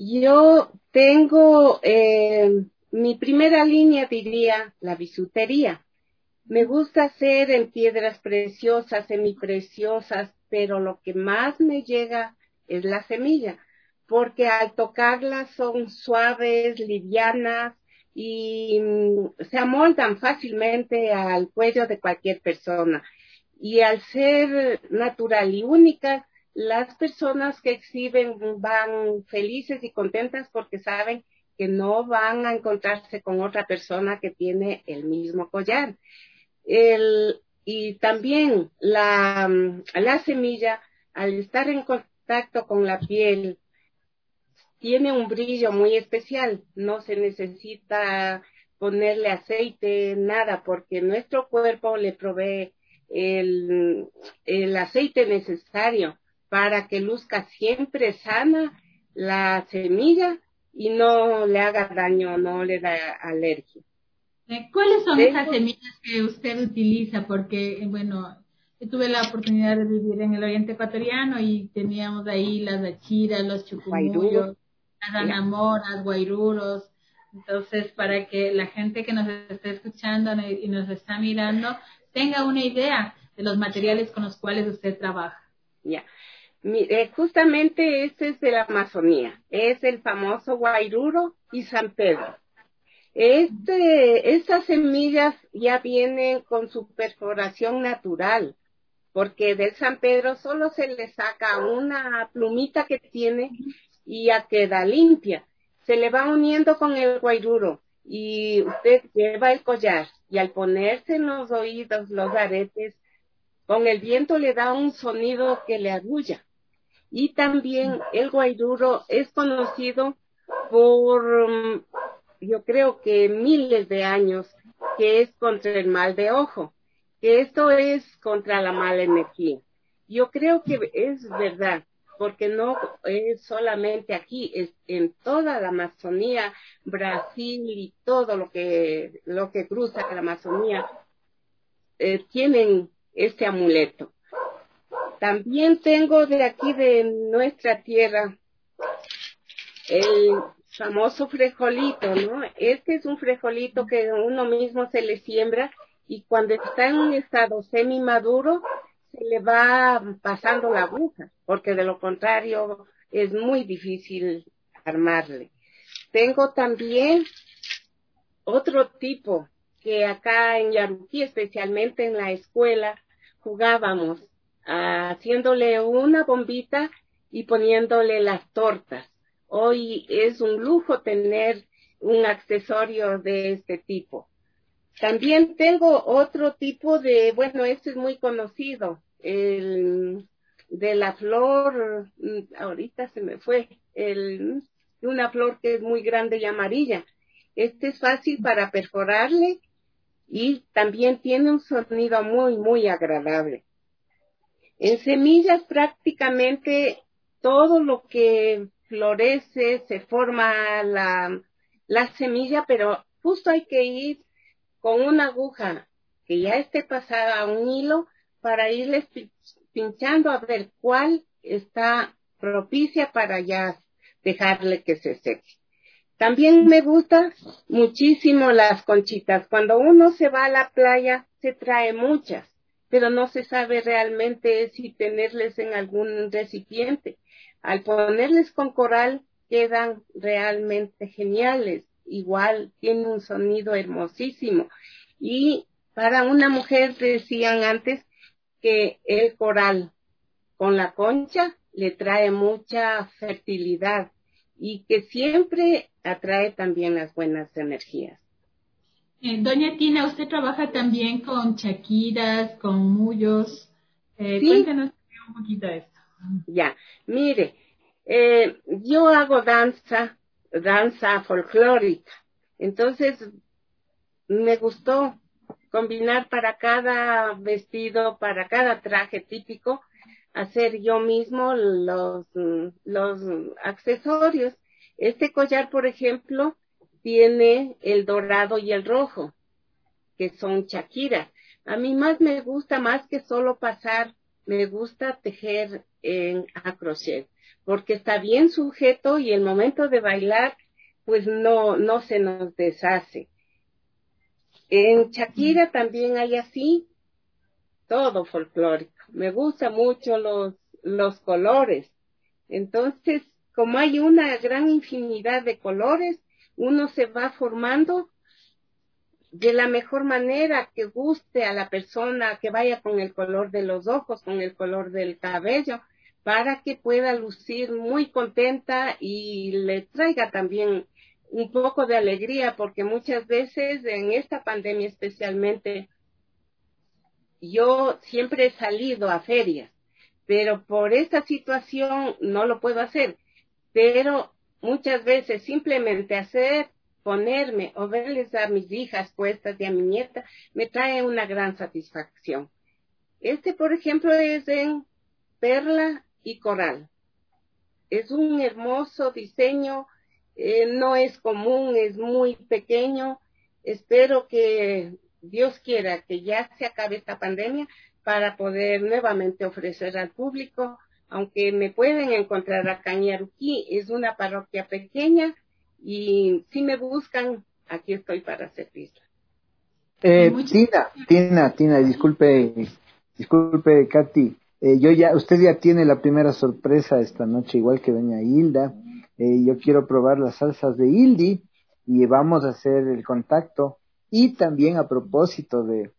yo tengo eh, mi primera línea, diría, la bisutería. Me gusta hacer en piedras preciosas, semipreciosas, pero lo que más me llega es la semilla, porque al tocarlas son suaves, livianas y mm, se amoldan fácilmente al cuello de cualquier persona. Y al ser natural y única, las personas que exhiben van felices y contentas porque saben que no van a encontrarse con otra persona que tiene el mismo collar. El, y también la, la semilla, al estar en contacto con la piel, tiene un brillo muy especial. No se necesita ponerle aceite, nada, porque nuestro cuerpo le provee el, el aceite necesario para que luzca siempre sana la semilla y no le haga daño, no le da alergia. ¿Cuáles son esas semillas que usted utiliza? Porque, bueno, yo tuve la oportunidad de vivir en el oriente ecuatoriano y teníamos ahí las achiras, los chucumuyos, las anamoras, guairuros. Entonces, para que la gente que nos esté escuchando y nos está mirando tenga una idea de los materiales con los cuales usted trabaja. Ya. Mire, justamente este es de la Amazonía, es el famoso guairuro y San Pedro. Este, estas semillas ya vienen con su perforación natural, porque del San Pedro solo se le saca una plumita que tiene y ya queda limpia. Se le va uniendo con el guairuro y usted lleva el collar y al ponerse en los oídos los aretes, con el viento le da un sonido que le arrulla. Y también el guairuro es conocido por, yo creo que miles de años, que es contra el mal de ojo, que esto es contra la mala energía. Yo creo que es verdad, porque no es solamente aquí, es en toda la Amazonía, Brasil y todo lo que, lo que cruza la Amazonía, eh, tienen este amuleto. También tengo de aquí de nuestra tierra el famoso frijolito, ¿no? Este es un frijolito que uno mismo se le siembra y cuando está en un estado semi-maduro se le va pasando la aguja, porque de lo contrario es muy difícil armarle. Tengo también otro tipo que acá en Yaruquí, especialmente en la escuela, jugábamos haciéndole una bombita y poniéndole las tortas. Hoy es un lujo tener un accesorio de este tipo. También tengo otro tipo de, bueno, este es muy conocido, el de la flor, ahorita se me fue, el, una flor que es muy grande y amarilla. Este es fácil para perforarle y también tiene un sonido muy, muy agradable. En semillas prácticamente todo lo que florece, se forma la, la semilla, pero justo hay que ir con una aguja que ya esté pasada a un hilo para irles pinchando a ver cuál está propicia para ya dejarle que se seque. También me gustan muchísimo las conchitas. Cuando uno se va a la playa se trae muchas, pero no se sabe realmente si tenerles en algún recipiente. Al ponerles con coral quedan realmente geniales. Igual tiene un sonido hermosísimo. Y para una mujer decían antes que el coral con la concha le trae mucha fertilidad y que siempre atrae también las buenas energías. Eh, Doña Tina, usted trabaja también con chaquiras, con mullos. Eh, ¿Sí? Cuéntanos un poquito de esto. Ya, mire, eh, yo hago danza, danza folclórica. Entonces, me gustó combinar para cada vestido, para cada traje típico, hacer yo mismo los, los accesorios. Este collar, por ejemplo, tiene el dorado y el rojo, que son chaquiras. A mí más me gusta, más que solo pasar, me gusta tejer en a crochet, porque está bien sujeto y el momento de bailar, pues no, no se nos deshace. En Shakira también hay así, todo folclórico. Me gustan mucho los, los colores. Entonces, como hay una gran infinidad de colores, uno se va formando de la mejor manera que guste a la persona, que vaya con el color de los ojos, con el color del cabello, para que pueda lucir muy contenta y le traiga también un poco de alegría, porque muchas veces en esta pandemia especialmente, yo siempre he salido a ferias, pero por esta situación no lo puedo hacer, pero muchas veces simplemente hacer, ponerme o verles a mis hijas puestas y a mi nieta, me trae una gran satisfacción. Este, por ejemplo, es en perla y coral. Es un hermoso diseño, eh, no es común, es muy pequeño. Espero que Dios quiera que ya se acabe esta pandemia para poder nuevamente ofrecer al público, aunque me pueden encontrar acá en Yaruquí, es una parroquia pequeña y si me buscan, aquí estoy para servirla. Eh, Tina, Tina, Tina, disculpe, disculpe, Katy. Eh, yo ya, usted ya tiene la primera sorpresa esta noche, igual que doña Hilda. Eh, yo quiero probar las salsas de Hildi. y vamos a hacer el contacto. Y también a propósito de,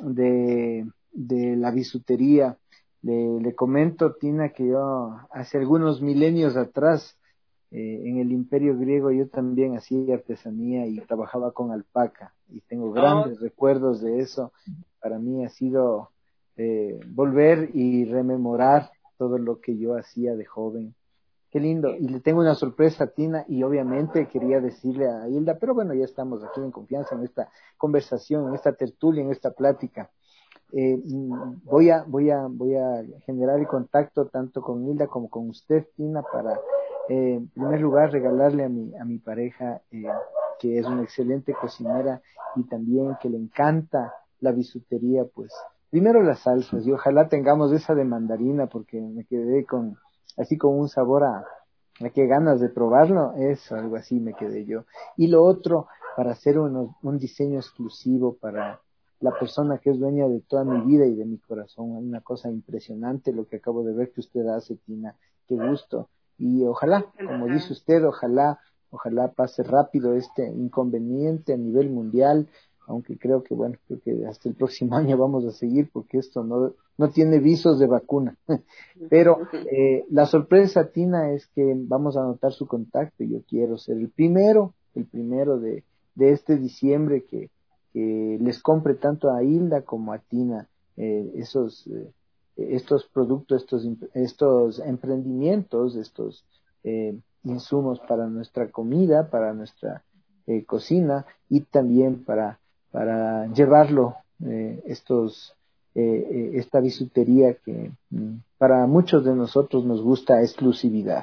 de, de la bisutería, le, le comento, Tina, que yo hace algunos milenios atrás, eh, en el Imperio Griego, yo también hacía artesanía y trabajaba con alpaca, y tengo grandes oh. recuerdos de eso. Para mí ha sido eh, volver y rememorar todo lo que yo hacía de joven. Qué lindo. Y le tengo una sorpresa a Tina, y obviamente quería decirle a Hilda, pero bueno, ya estamos aquí en confianza en esta conversación, en esta tertulia, en esta plática. Eh, voy a voy a voy a generar el contacto tanto con Hilda como con usted, Tina, para eh, en primer lugar regalarle a mi a mi pareja, eh, que es una excelente cocinera y también que le encanta la bisutería, pues primero las salsas, y ojalá tengamos esa de mandarina, porque me quedé con así con un sabor a, a qué ganas de probarlo, eso, algo así me quedé yo. Y lo otro, para hacer uno, un diseño exclusivo para la persona que es dueña de toda mi vida y de mi corazón. Una cosa impresionante lo que acabo de ver que usted hace, Tina, qué gusto. Y ojalá, como dice usted, ojalá, ojalá pase rápido este inconveniente a nivel mundial, aunque creo que, bueno, creo que hasta el próximo año vamos a seguir, porque esto no, no tiene visos de vacuna. Pero eh, la sorpresa, Tina, es que vamos a anotar su contacto, y yo quiero ser el primero, el primero de, de este diciembre que, que les compre tanto a Hilda como a Tina eh, esos eh, estos productos, estos estos emprendimientos, estos eh, insumos para nuestra comida, para nuestra eh, cocina, y también para para llevarlo, eh, estos, eh, eh, esta bisutería que mm, para muchos de nosotros nos gusta exclusividad.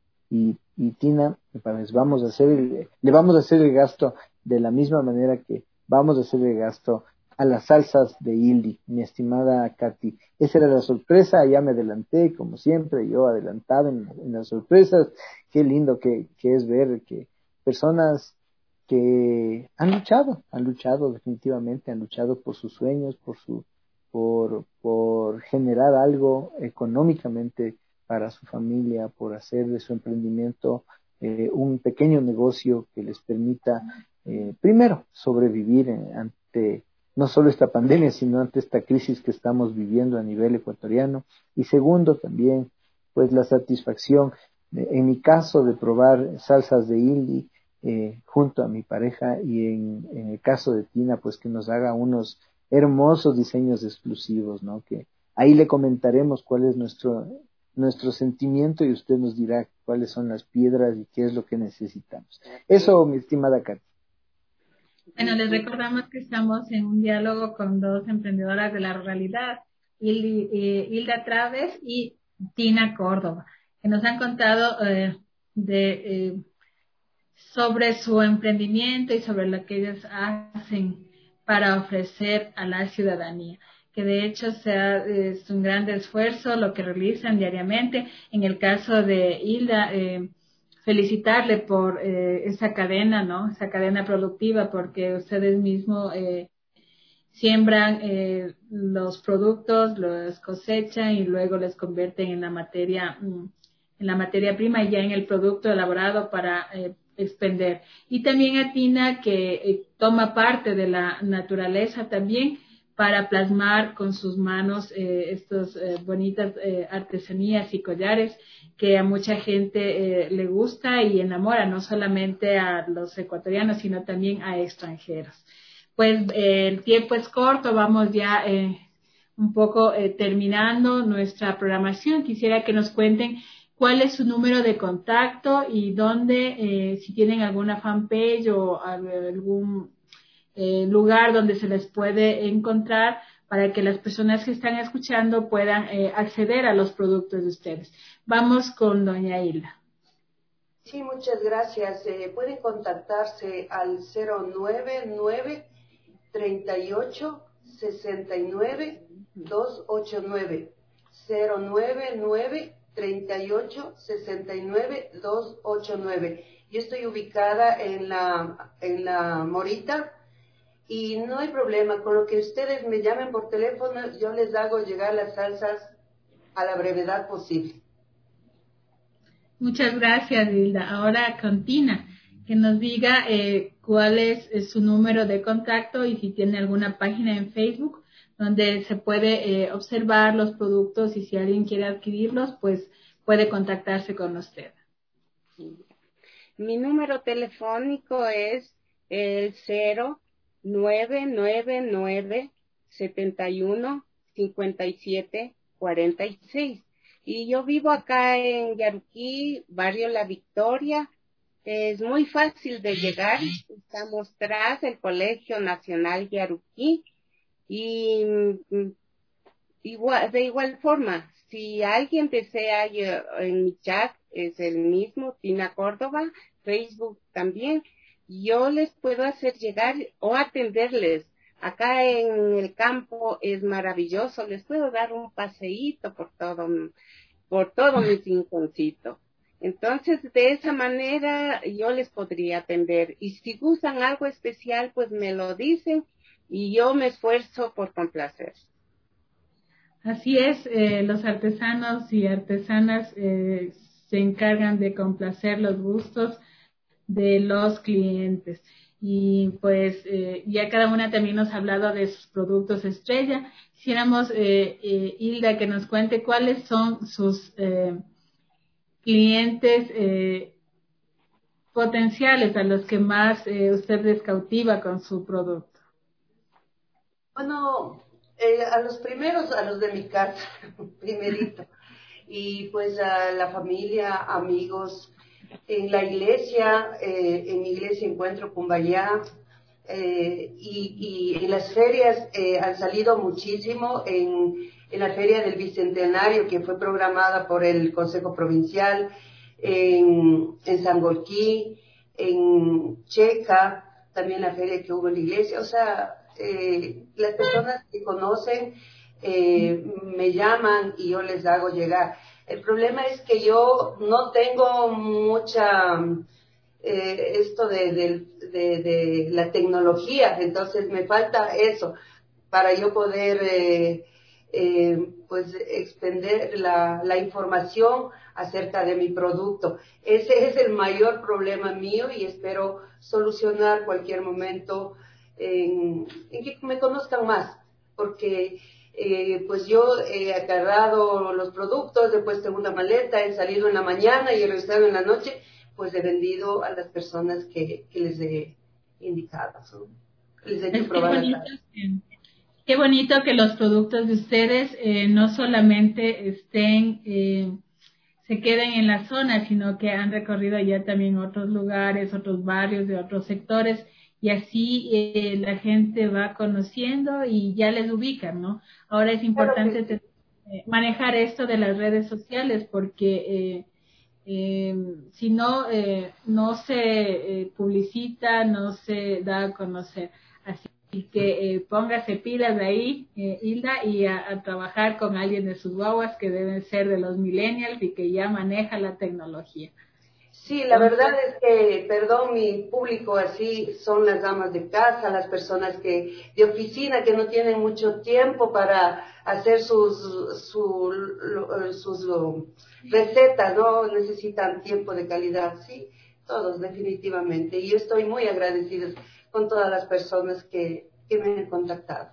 Y, y Tina, pues vamos a hacer el, le vamos a hacer el gasto de la misma manera que vamos a hacer el gasto a las salsas de Hildi, mi estimada Katy. Esa era la sorpresa, ya me adelanté, como siempre, yo adelantado en, en las sorpresas. Qué lindo que, que es ver que personas que han luchado, han luchado definitivamente, han luchado por sus sueños, por su, por, por generar algo económicamente para su familia, por hacer de su emprendimiento eh, un pequeño negocio que les permita, eh, primero, sobrevivir ante no solo esta pandemia, sino ante esta crisis que estamos viviendo a nivel ecuatoriano, y segundo, también, pues la satisfacción, eh, en mi caso, de probar salsas de Hildi, Eh, junto a mi pareja, y en, en el caso de Tina, pues que nos haga unos hermosos diseños exclusivos, ¿no? Que ahí le comentaremos cuál es nuestro nuestro sentimiento, y usted nos dirá cuáles son las piedras y qué es lo que necesitamos. Eso, mi estimada Katy. Bueno, les recordamos que estamos en un diálogo con dos emprendedoras de la ruralidad, Hildi, eh, Hilda Traves y Tina Córdoba, que nos han contado eh, de eh, sobre su emprendimiento y sobre lo que ellos hacen para ofrecer a la ciudadanía, que de hecho sea, es un gran esfuerzo lo que realizan diariamente. En el caso de Hilda, eh, felicitarle por eh, esa cadena, ¿no? Esa cadena productiva, porque ustedes mismos eh, siembran eh, los productos, los cosechan y luego les convierten en la materia, en la materia prima y ya en el producto elaborado para eh, expender. Y también a Tina, que eh, toma parte de la naturaleza también para plasmar con sus manos eh, estas eh, bonitas eh, artesanías y collares que a mucha gente eh, le gusta y enamora, no solamente a los ecuatorianos, sino también a extranjeros. Pues eh, el tiempo es corto, vamos ya eh, un poco eh, terminando nuestra programación. Quisiera que nos cuenten cuál es su número de contacto y dónde, eh, si tienen alguna fanpage o algún eh, lugar donde se les puede encontrar para que las personas que están escuchando puedan eh, acceder a los productos de ustedes. Vamos con doña Hilda. Sí, muchas gracias. Eh, pueden contactarse al cero nueve nueve, treinta y ocho, sesenta y nueve, doscientos ochenta y nueve. cero nueve nueve, treinta y ocho, sesenta y nueve, doscientos ochenta y nueve. Yo estoy ubicada en la, en la Morita, y no hay problema, con lo que ustedes me llamen por teléfono, yo les hago llegar las salsas a la brevedad posible. Muchas gracias, Hilda. Ahora con Tina, que nos diga eh, cuál es, es su número de contacto y si tiene alguna página en Facebook donde se puede eh, observar los productos y si alguien quiere adquirirlos, pues puede contactarse con usted. Mi número telefónico es el cero nueve nueve nueve setenta y uno cincuenta y siete cuarenta y seis. Y yo vivo acá en Yaruquí, barrio La Victoria. Es muy fácil de llegar. Estamos tras el Colegio Nacional Yaruquí. Y igual, de igual forma, si alguien desea, yo, en mi chat es el mismo, Tina Córdoba, Facebook también, yo les puedo hacer llegar o atenderles. Acá en el campo es maravilloso, les puedo dar un paseíto por todo, por todo mi rinconcito. Entonces, de esa manera yo les podría atender. Y si gustan algo especial, pues me lo dicen y yo me esfuerzo por complacer. Así es, eh, los artesanos y artesanas eh, se encargan de complacer los gustos de los clientes. Y pues eh, ya cada una también nos ha hablado de sus productos estrella. Quisiéramos, eh, eh, Hilda, que nos cuente cuáles son sus eh, clientes eh, potenciales a los que más eh, usted les cautiva con su producto. Bueno, eh, a los primeros, a los de mi casa, primerito. Y pues a la familia, amigos. En la iglesia, eh, en mi iglesia encuentro Cumbayá, eh, y, y en las ferias eh, han salido muchísimo, en, en la feria del Bicentenario que fue programada por el Consejo Provincial, en, en Sangolquí, en Checa, también la feria que hubo en la iglesia. O sea, eh, las personas que conocen eh, me llaman y yo les hago llegar. El problema es que yo no tengo mucha eh, esto de, de, de, de la tecnología, entonces me falta eso para yo poder eh, eh, pues extender la, la información acerca de mi producto. Ese es el mayor problema mío y espero solucionar cualquier momento en, en que me conozcan más, porque Eh, pues yo he agarrado los productos, he puesto en una maleta, he salido en la mañana y he regresado en la noche, pues he vendido a las personas que, que les he indicado, ¿no? Les he hecho probar. Qué bonito, qué bonito que los productos de ustedes eh, no solamente estén, eh, se queden en la zona, sino que han recorrido ya también otros lugares, otros barrios de otros sectores. Y así eh, la gente va conociendo y ya les ubican, ¿no? Ahora es importante te, eh, manejar esto de las redes sociales porque eh, eh, si no, eh, no se eh, publicita, no se da a conocer. Así que eh, póngase pilas de ahí, eh, Hilda, y a, a trabajar con alguien de sus guaguas que deben ser de los millennials y que ya maneja la tecnología. Sí, la verdad es que, perdón, mi público así son las damas de casa, las personas que de oficina que no tienen mucho tiempo para hacer sus su, sus recetas, no necesitan tiempo de calidad, sí, todos definitivamente. Y yo estoy muy agradecida con todas las personas que, que me han contactado.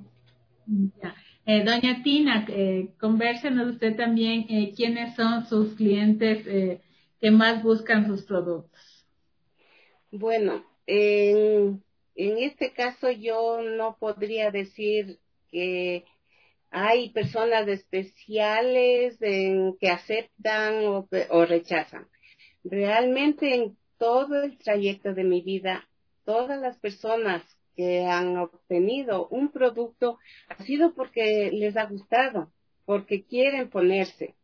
Ya. Eh, doña Tina, eh, convérsenos usted también eh, quiénes son sus clientes eh, que más buscan sus productos. Bueno, en, en este caso yo no podría decir que hay personas especiales en que aceptan o, o rechazan. Realmente en todo el trayecto de mi vida, todas las personas que han obtenido un producto ha sido porque les ha gustado, porque quieren ponerse.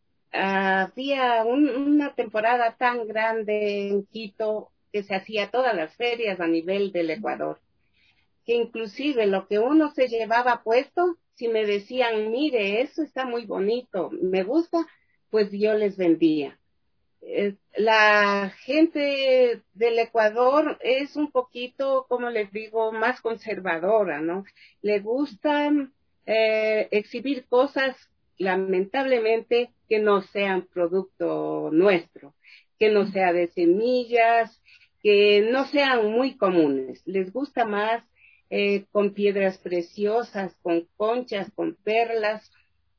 Había un, una temporada tan grande en Quito que se hacía todas las ferias a nivel del Ecuador, que inclusive lo que uno se llevaba puesto, si me decían, mire, eso está muy bonito, me gusta, pues yo les vendía. Eh, la gente del Ecuador es un poquito, como les digo, más conservadora, ¿no? Le gustan eh, exhibir cosas, lamentablemente, que no sean producto nuestro, que no sea de semillas, que que no sean muy comunes. Les gusta más eh, con piedras preciosas, con conchas, con perlas.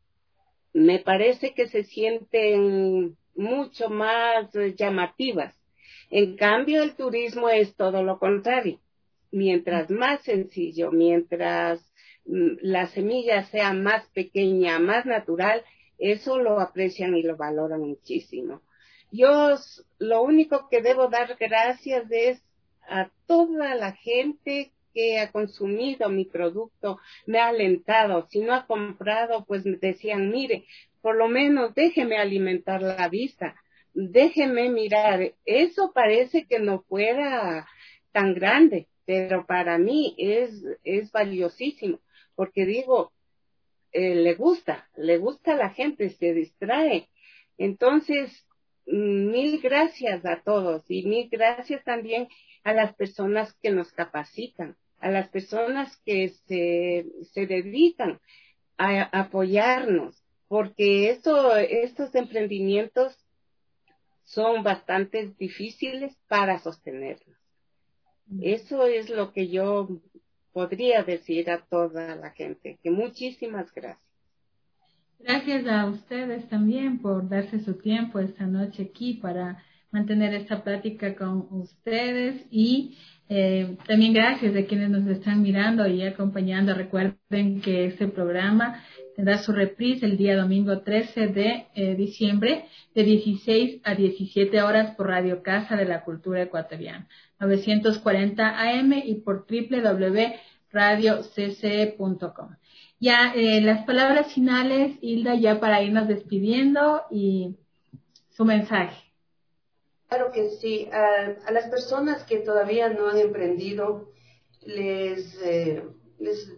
Me parece que se sienten mucho más eh, llamativas. En cambio, el turismo es todo lo contrario. Mientras más sencillo, mientras mm, la semilla sea más pequeña, más natural, eso lo aprecian y lo valoran muchísimo. Yo lo único que debo dar gracias es a toda la gente que ha consumido mi producto, me ha alentado. Si no ha comprado, pues me decían, mire, por lo menos déjeme alimentar la vista, déjeme mirar. Eso parece que no fuera tan grande, pero para mí es, es valiosísimo, porque digo, eh, le gusta, le gusta a la gente, se distrae. Entonces, mil gracias a todos y mil gracias también a las personas que nos capacitan, a las personas que se, se dedican a, a apoyarnos, porque esto, estos emprendimientos son bastante difíciles para sostenerlos. Eso es lo que yo podría decir a toda la gente, que muchísimas gracias. Gracias a ustedes también por darse su tiempo esta noche aquí para mantener esta plática con ustedes y eh, también gracias a quienes nos están mirando y acompañando. Recuerden que este programa tendrá su reprise el día domingo trece de eh, diciembre de dieciséis a diecisiete horas por Radio Casa de la Cultura Ecuatoriana, novecientos cuarenta A M y por doble u doble u doble u punto radio c c e punto com. Ya, eh, las palabras finales, Hilda, ya para irnos despidiendo y su mensaje. Claro que sí. A, a las personas que todavía no han emprendido, les, eh, les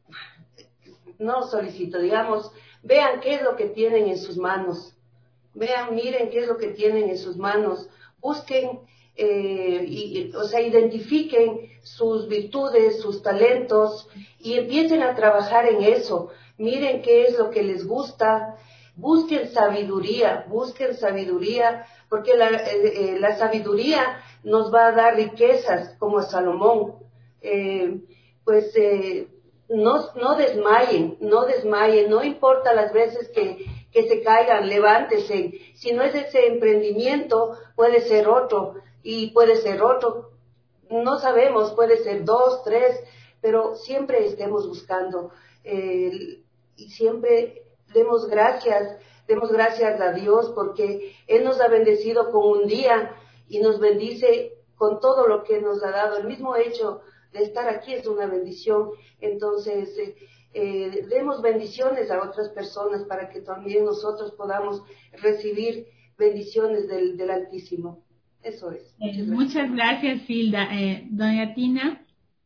no solicito, digamos, vean qué es lo que tienen en sus manos. Vean, miren qué es lo que tienen en sus manos. Busquen, eh, y, o sea, identifiquen sus virtudes, sus talentos y empiecen a trabajar en eso. Miren qué es lo que les gusta. Busquen sabiduría, busquen sabiduría, porque la, eh, eh, la sabiduría nos va a dar riquezas, como a Salomón. Eh, pues eh, no, no desmayen, no desmayen, no importa las veces que, que se caigan, levántense. Si no es ese emprendimiento, puede ser otro, y puede ser otro, no sabemos, puede ser dos, tres, pero siempre estemos buscando, eh, y siempre demos gracias, demos gracias a Dios porque Él nos ha bendecido con un día y nos bendice con todo lo que nos ha dado. El mismo hecho de estar aquí es una bendición. Entonces, eh, eh, demos bendiciones a otras personas para que también nosotros podamos recibir bendiciones del, del Altísimo. Eso es. Muchas gracias, Muchas gracias Hilda. Eh, doña Tina,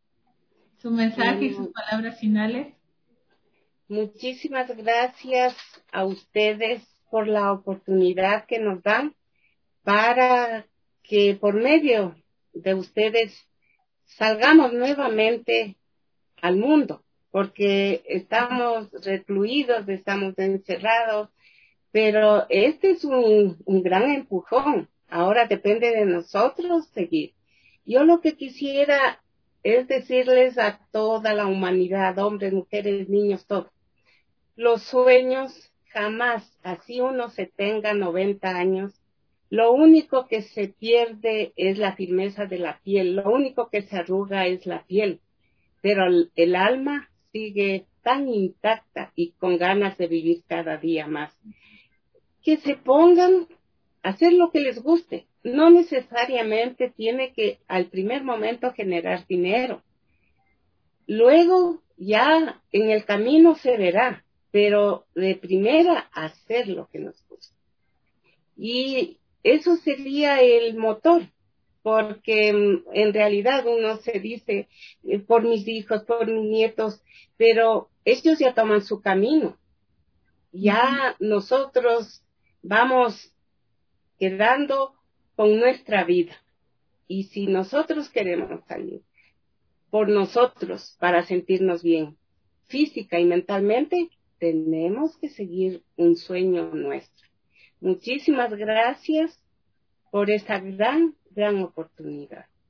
su mensaje y sus palabras finales. Muchísimas gracias a ustedes por la oportunidad que nos dan para que por medio de ustedes salgamos nuevamente al mundo, porque estamos recluidos, estamos encerrados, pero este es un, un gran empujón. Ahora depende de nosotros seguir. Yo lo que quisiera es decirles a toda la humanidad, hombres, mujeres, niños, todos, los sueños jamás, así uno se tenga noventa años, lo único que se pierde es la firmeza de la piel, lo único que se arruga es la piel, pero el, el alma sigue tan intacta y con ganas de vivir cada día más. Que se pongan a hacer lo que les guste, no necesariamente tiene que al primer momento generar dinero, luego ya en el camino se verá, pero de primera hacer lo que nos gusta. Y eso sería el motor, porque en realidad uno se dice eh, por mis hijos, por mis nietos, pero ellos ya toman su camino. Ya uh-huh. Nosotros vamos quedando con nuestra vida. Y si nosotros queremos salir por nosotros para sentirnos bien, física y mentalmente, tenemos que seguir un sueño nuestro. Muchísimas gracias por esta gran, gran oportunidad.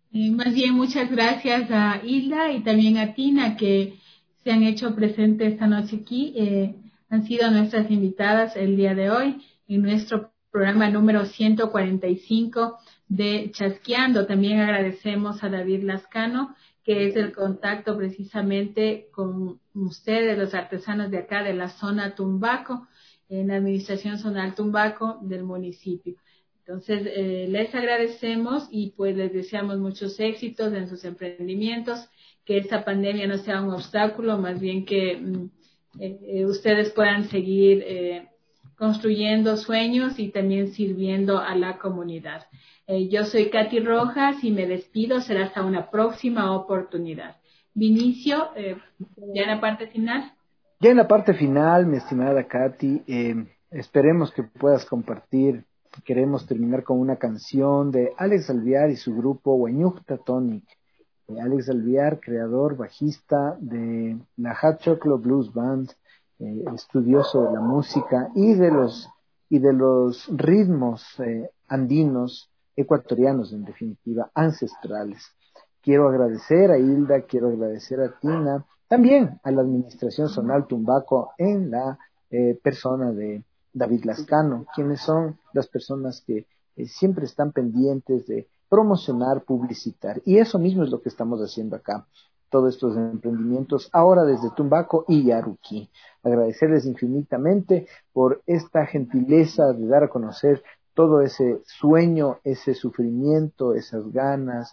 Eh, más bien, muchas gracias a Hilda y también a Tina que se han hecho presentes esta noche aquí. Eh, han sido nuestras invitadas el día de hoy en nuestro programa número ciento cuarenta y cinco de Chasqueando. También agradecemos a David Lascano, que es el contacto precisamente con ustedes, los artesanos de acá de la zona Tumbaco, en la administración zonal Tumbaco del municipio. Entonces, eh, les agradecemos y pues les deseamos muchos éxitos en sus emprendimientos, que esta pandemia no sea un obstáculo, más bien que mm, eh, ustedes puedan seguir eh, construyendo sueños y también sirviendo a la comunidad. Eh, yo soy Katy Rojas y me despido, será hasta una próxima oportunidad. Vinicio, eh, ya en la parte final. Ya en la parte final, mi estimada Katy, eh, esperemos que puedas compartir. Queremos terminar con una canción de Alex Alvear y su grupo Hueñucta Tonic. Eh, Alex Alvear, creador, bajista de la Hot Chocolate Blues Band, eh, estudioso de la música y de los y de los ritmos eh, andinos, ecuatorianos en definitiva, ancestrales. Quiero agradecer a Hilda, quiero agradecer a Tina, también a la Administración Zonal Tumbaco en la eh, persona de David Lascano, quienes son las personas que eh, siempre están pendientes de promocionar, publicitar. Y eso mismo es lo que estamos haciendo acá. Todos estos emprendimientos ahora desde Tumbaco y Yaruquí. Agradecerles infinitamente por esta gentileza de dar a conocer todo ese sueño, ese sufrimiento, esas ganas,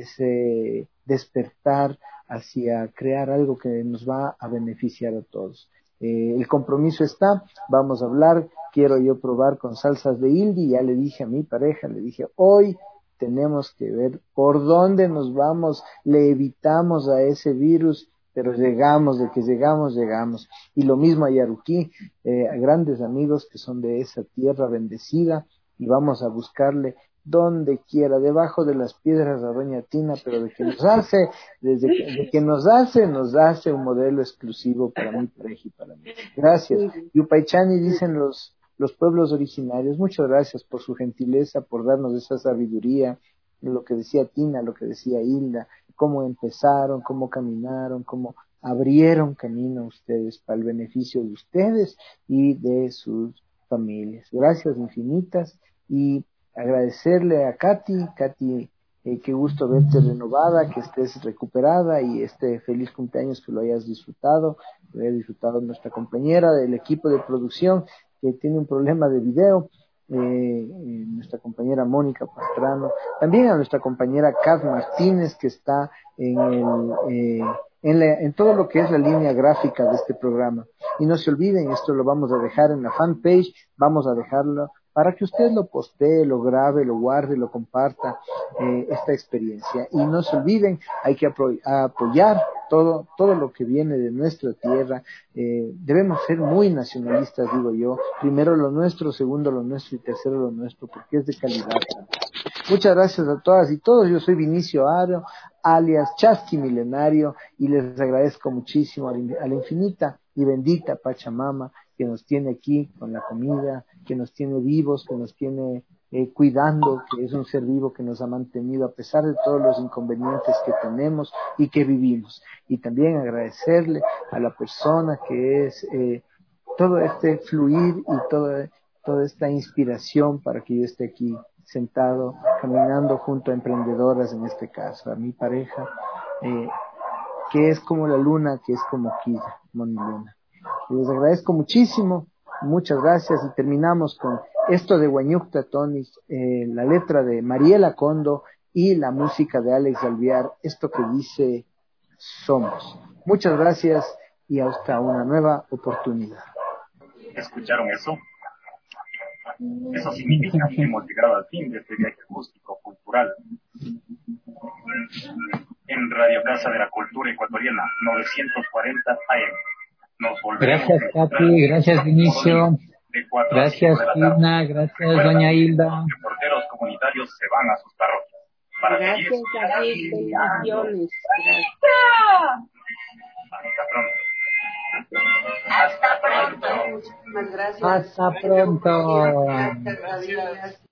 ese despertar hacia crear algo que nos va a beneficiar a todos. Eh, el compromiso está, vamos a hablar, quiero yo probar con salsas de Ildi, ya le dije a mi pareja, le dije, hoy tenemos que ver por dónde nos vamos, le evitamos a ese virus, pero llegamos, de que llegamos, llegamos. Y lo mismo a Yaruquí, eh, a grandes amigos que son de esa tierra bendecida, y vamos a buscarle donde quiera, debajo de las piedras a Doña Tina, pero de que nos hace, desde que, de que nos hace, nos hace un modelo exclusivo para mi pareja y para mí. Gracias. Yupaychani dicen los, los pueblos originarios, muchas gracias por su gentileza, por darnos esa sabiduría, lo que decía Tina, lo que decía Hilda, cómo empezaron, cómo caminaron, cómo abrieron camino ustedes para el beneficio de ustedes y de sus familias. Gracias infinitas y agradecerle a Katy, Katy, eh, qué gusto verte renovada, que estés recuperada y este feliz cumpleaños que lo hayas disfrutado, lo haya disfrutado nuestra compañera del equipo de producción que tiene un problema de video, eh, eh, nuestra compañera Mónica Pastrano, también a nuestra compañera Kat Martínez que está en el, eh, en, la, en todo lo que es la línea gráfica de este programa. Y no se olviden, esto lo vamos a dejar en la fanpage, vamos a dejarlo para que usted lo postee, lo grabe, lo guarde, lo comparta, eh, esta experiencia. Y no se olviden, hay que apoy- apoyar todo, todo lo que viene de nuestra tierra. Eh, debemos ser muy nacionalistas, digo yo. Primero lo nuestro, segundo lo nuestro y tercero lo nuestro, porque es de calidad. Muchas gracias a todas y todos. Yo soy Vinicio Aro, alias Chasqui Milenario, y les agradezco muchísimo a la, a la infinita y bendita Pachamama que nos tiene aquí con la comida, que nos tiene vivos, que nos tiene eh, cuidando, que es un ser vivo que nos ha mantenido a pesar de todos los inconvenientes que tenemos y que vivimos. Y también agradecerle a la persona que es eh, todo este fluir y toda, toda esta inspiración para que yo esté aquí sentado, caminando junto a emprendedoras, en este caso, a mi pareja, eh, que es como la luna, que es como Kira, Moni Luna. Les agradezco muchísimo, muchas gracias, y terminamos con esto de Hueñucta Tonic, eh, la letra de Mariela Condo y la música de Alex Alvear, esto que dice Somos. Muchas gracias y hasta una nueva oportunidad. ¿Escucharon eso? Eso significa que hemos llegado al fin de este viaje acústico-cultural. En Radio Casa de la Cultura Ecuatoriana, novecientos cuarenta A M. Nos volveremos gracias, Katy, gracias, Vinicio. Gracias, Tina, gracias, doña Hilda. Los reporteros comunitarios se van a sus parroquias. Para Gracias, David. Bendiciones. Hasta pronto. Hasta pronto. Muchísimas gracias. Hasta pronto. Gracias, David.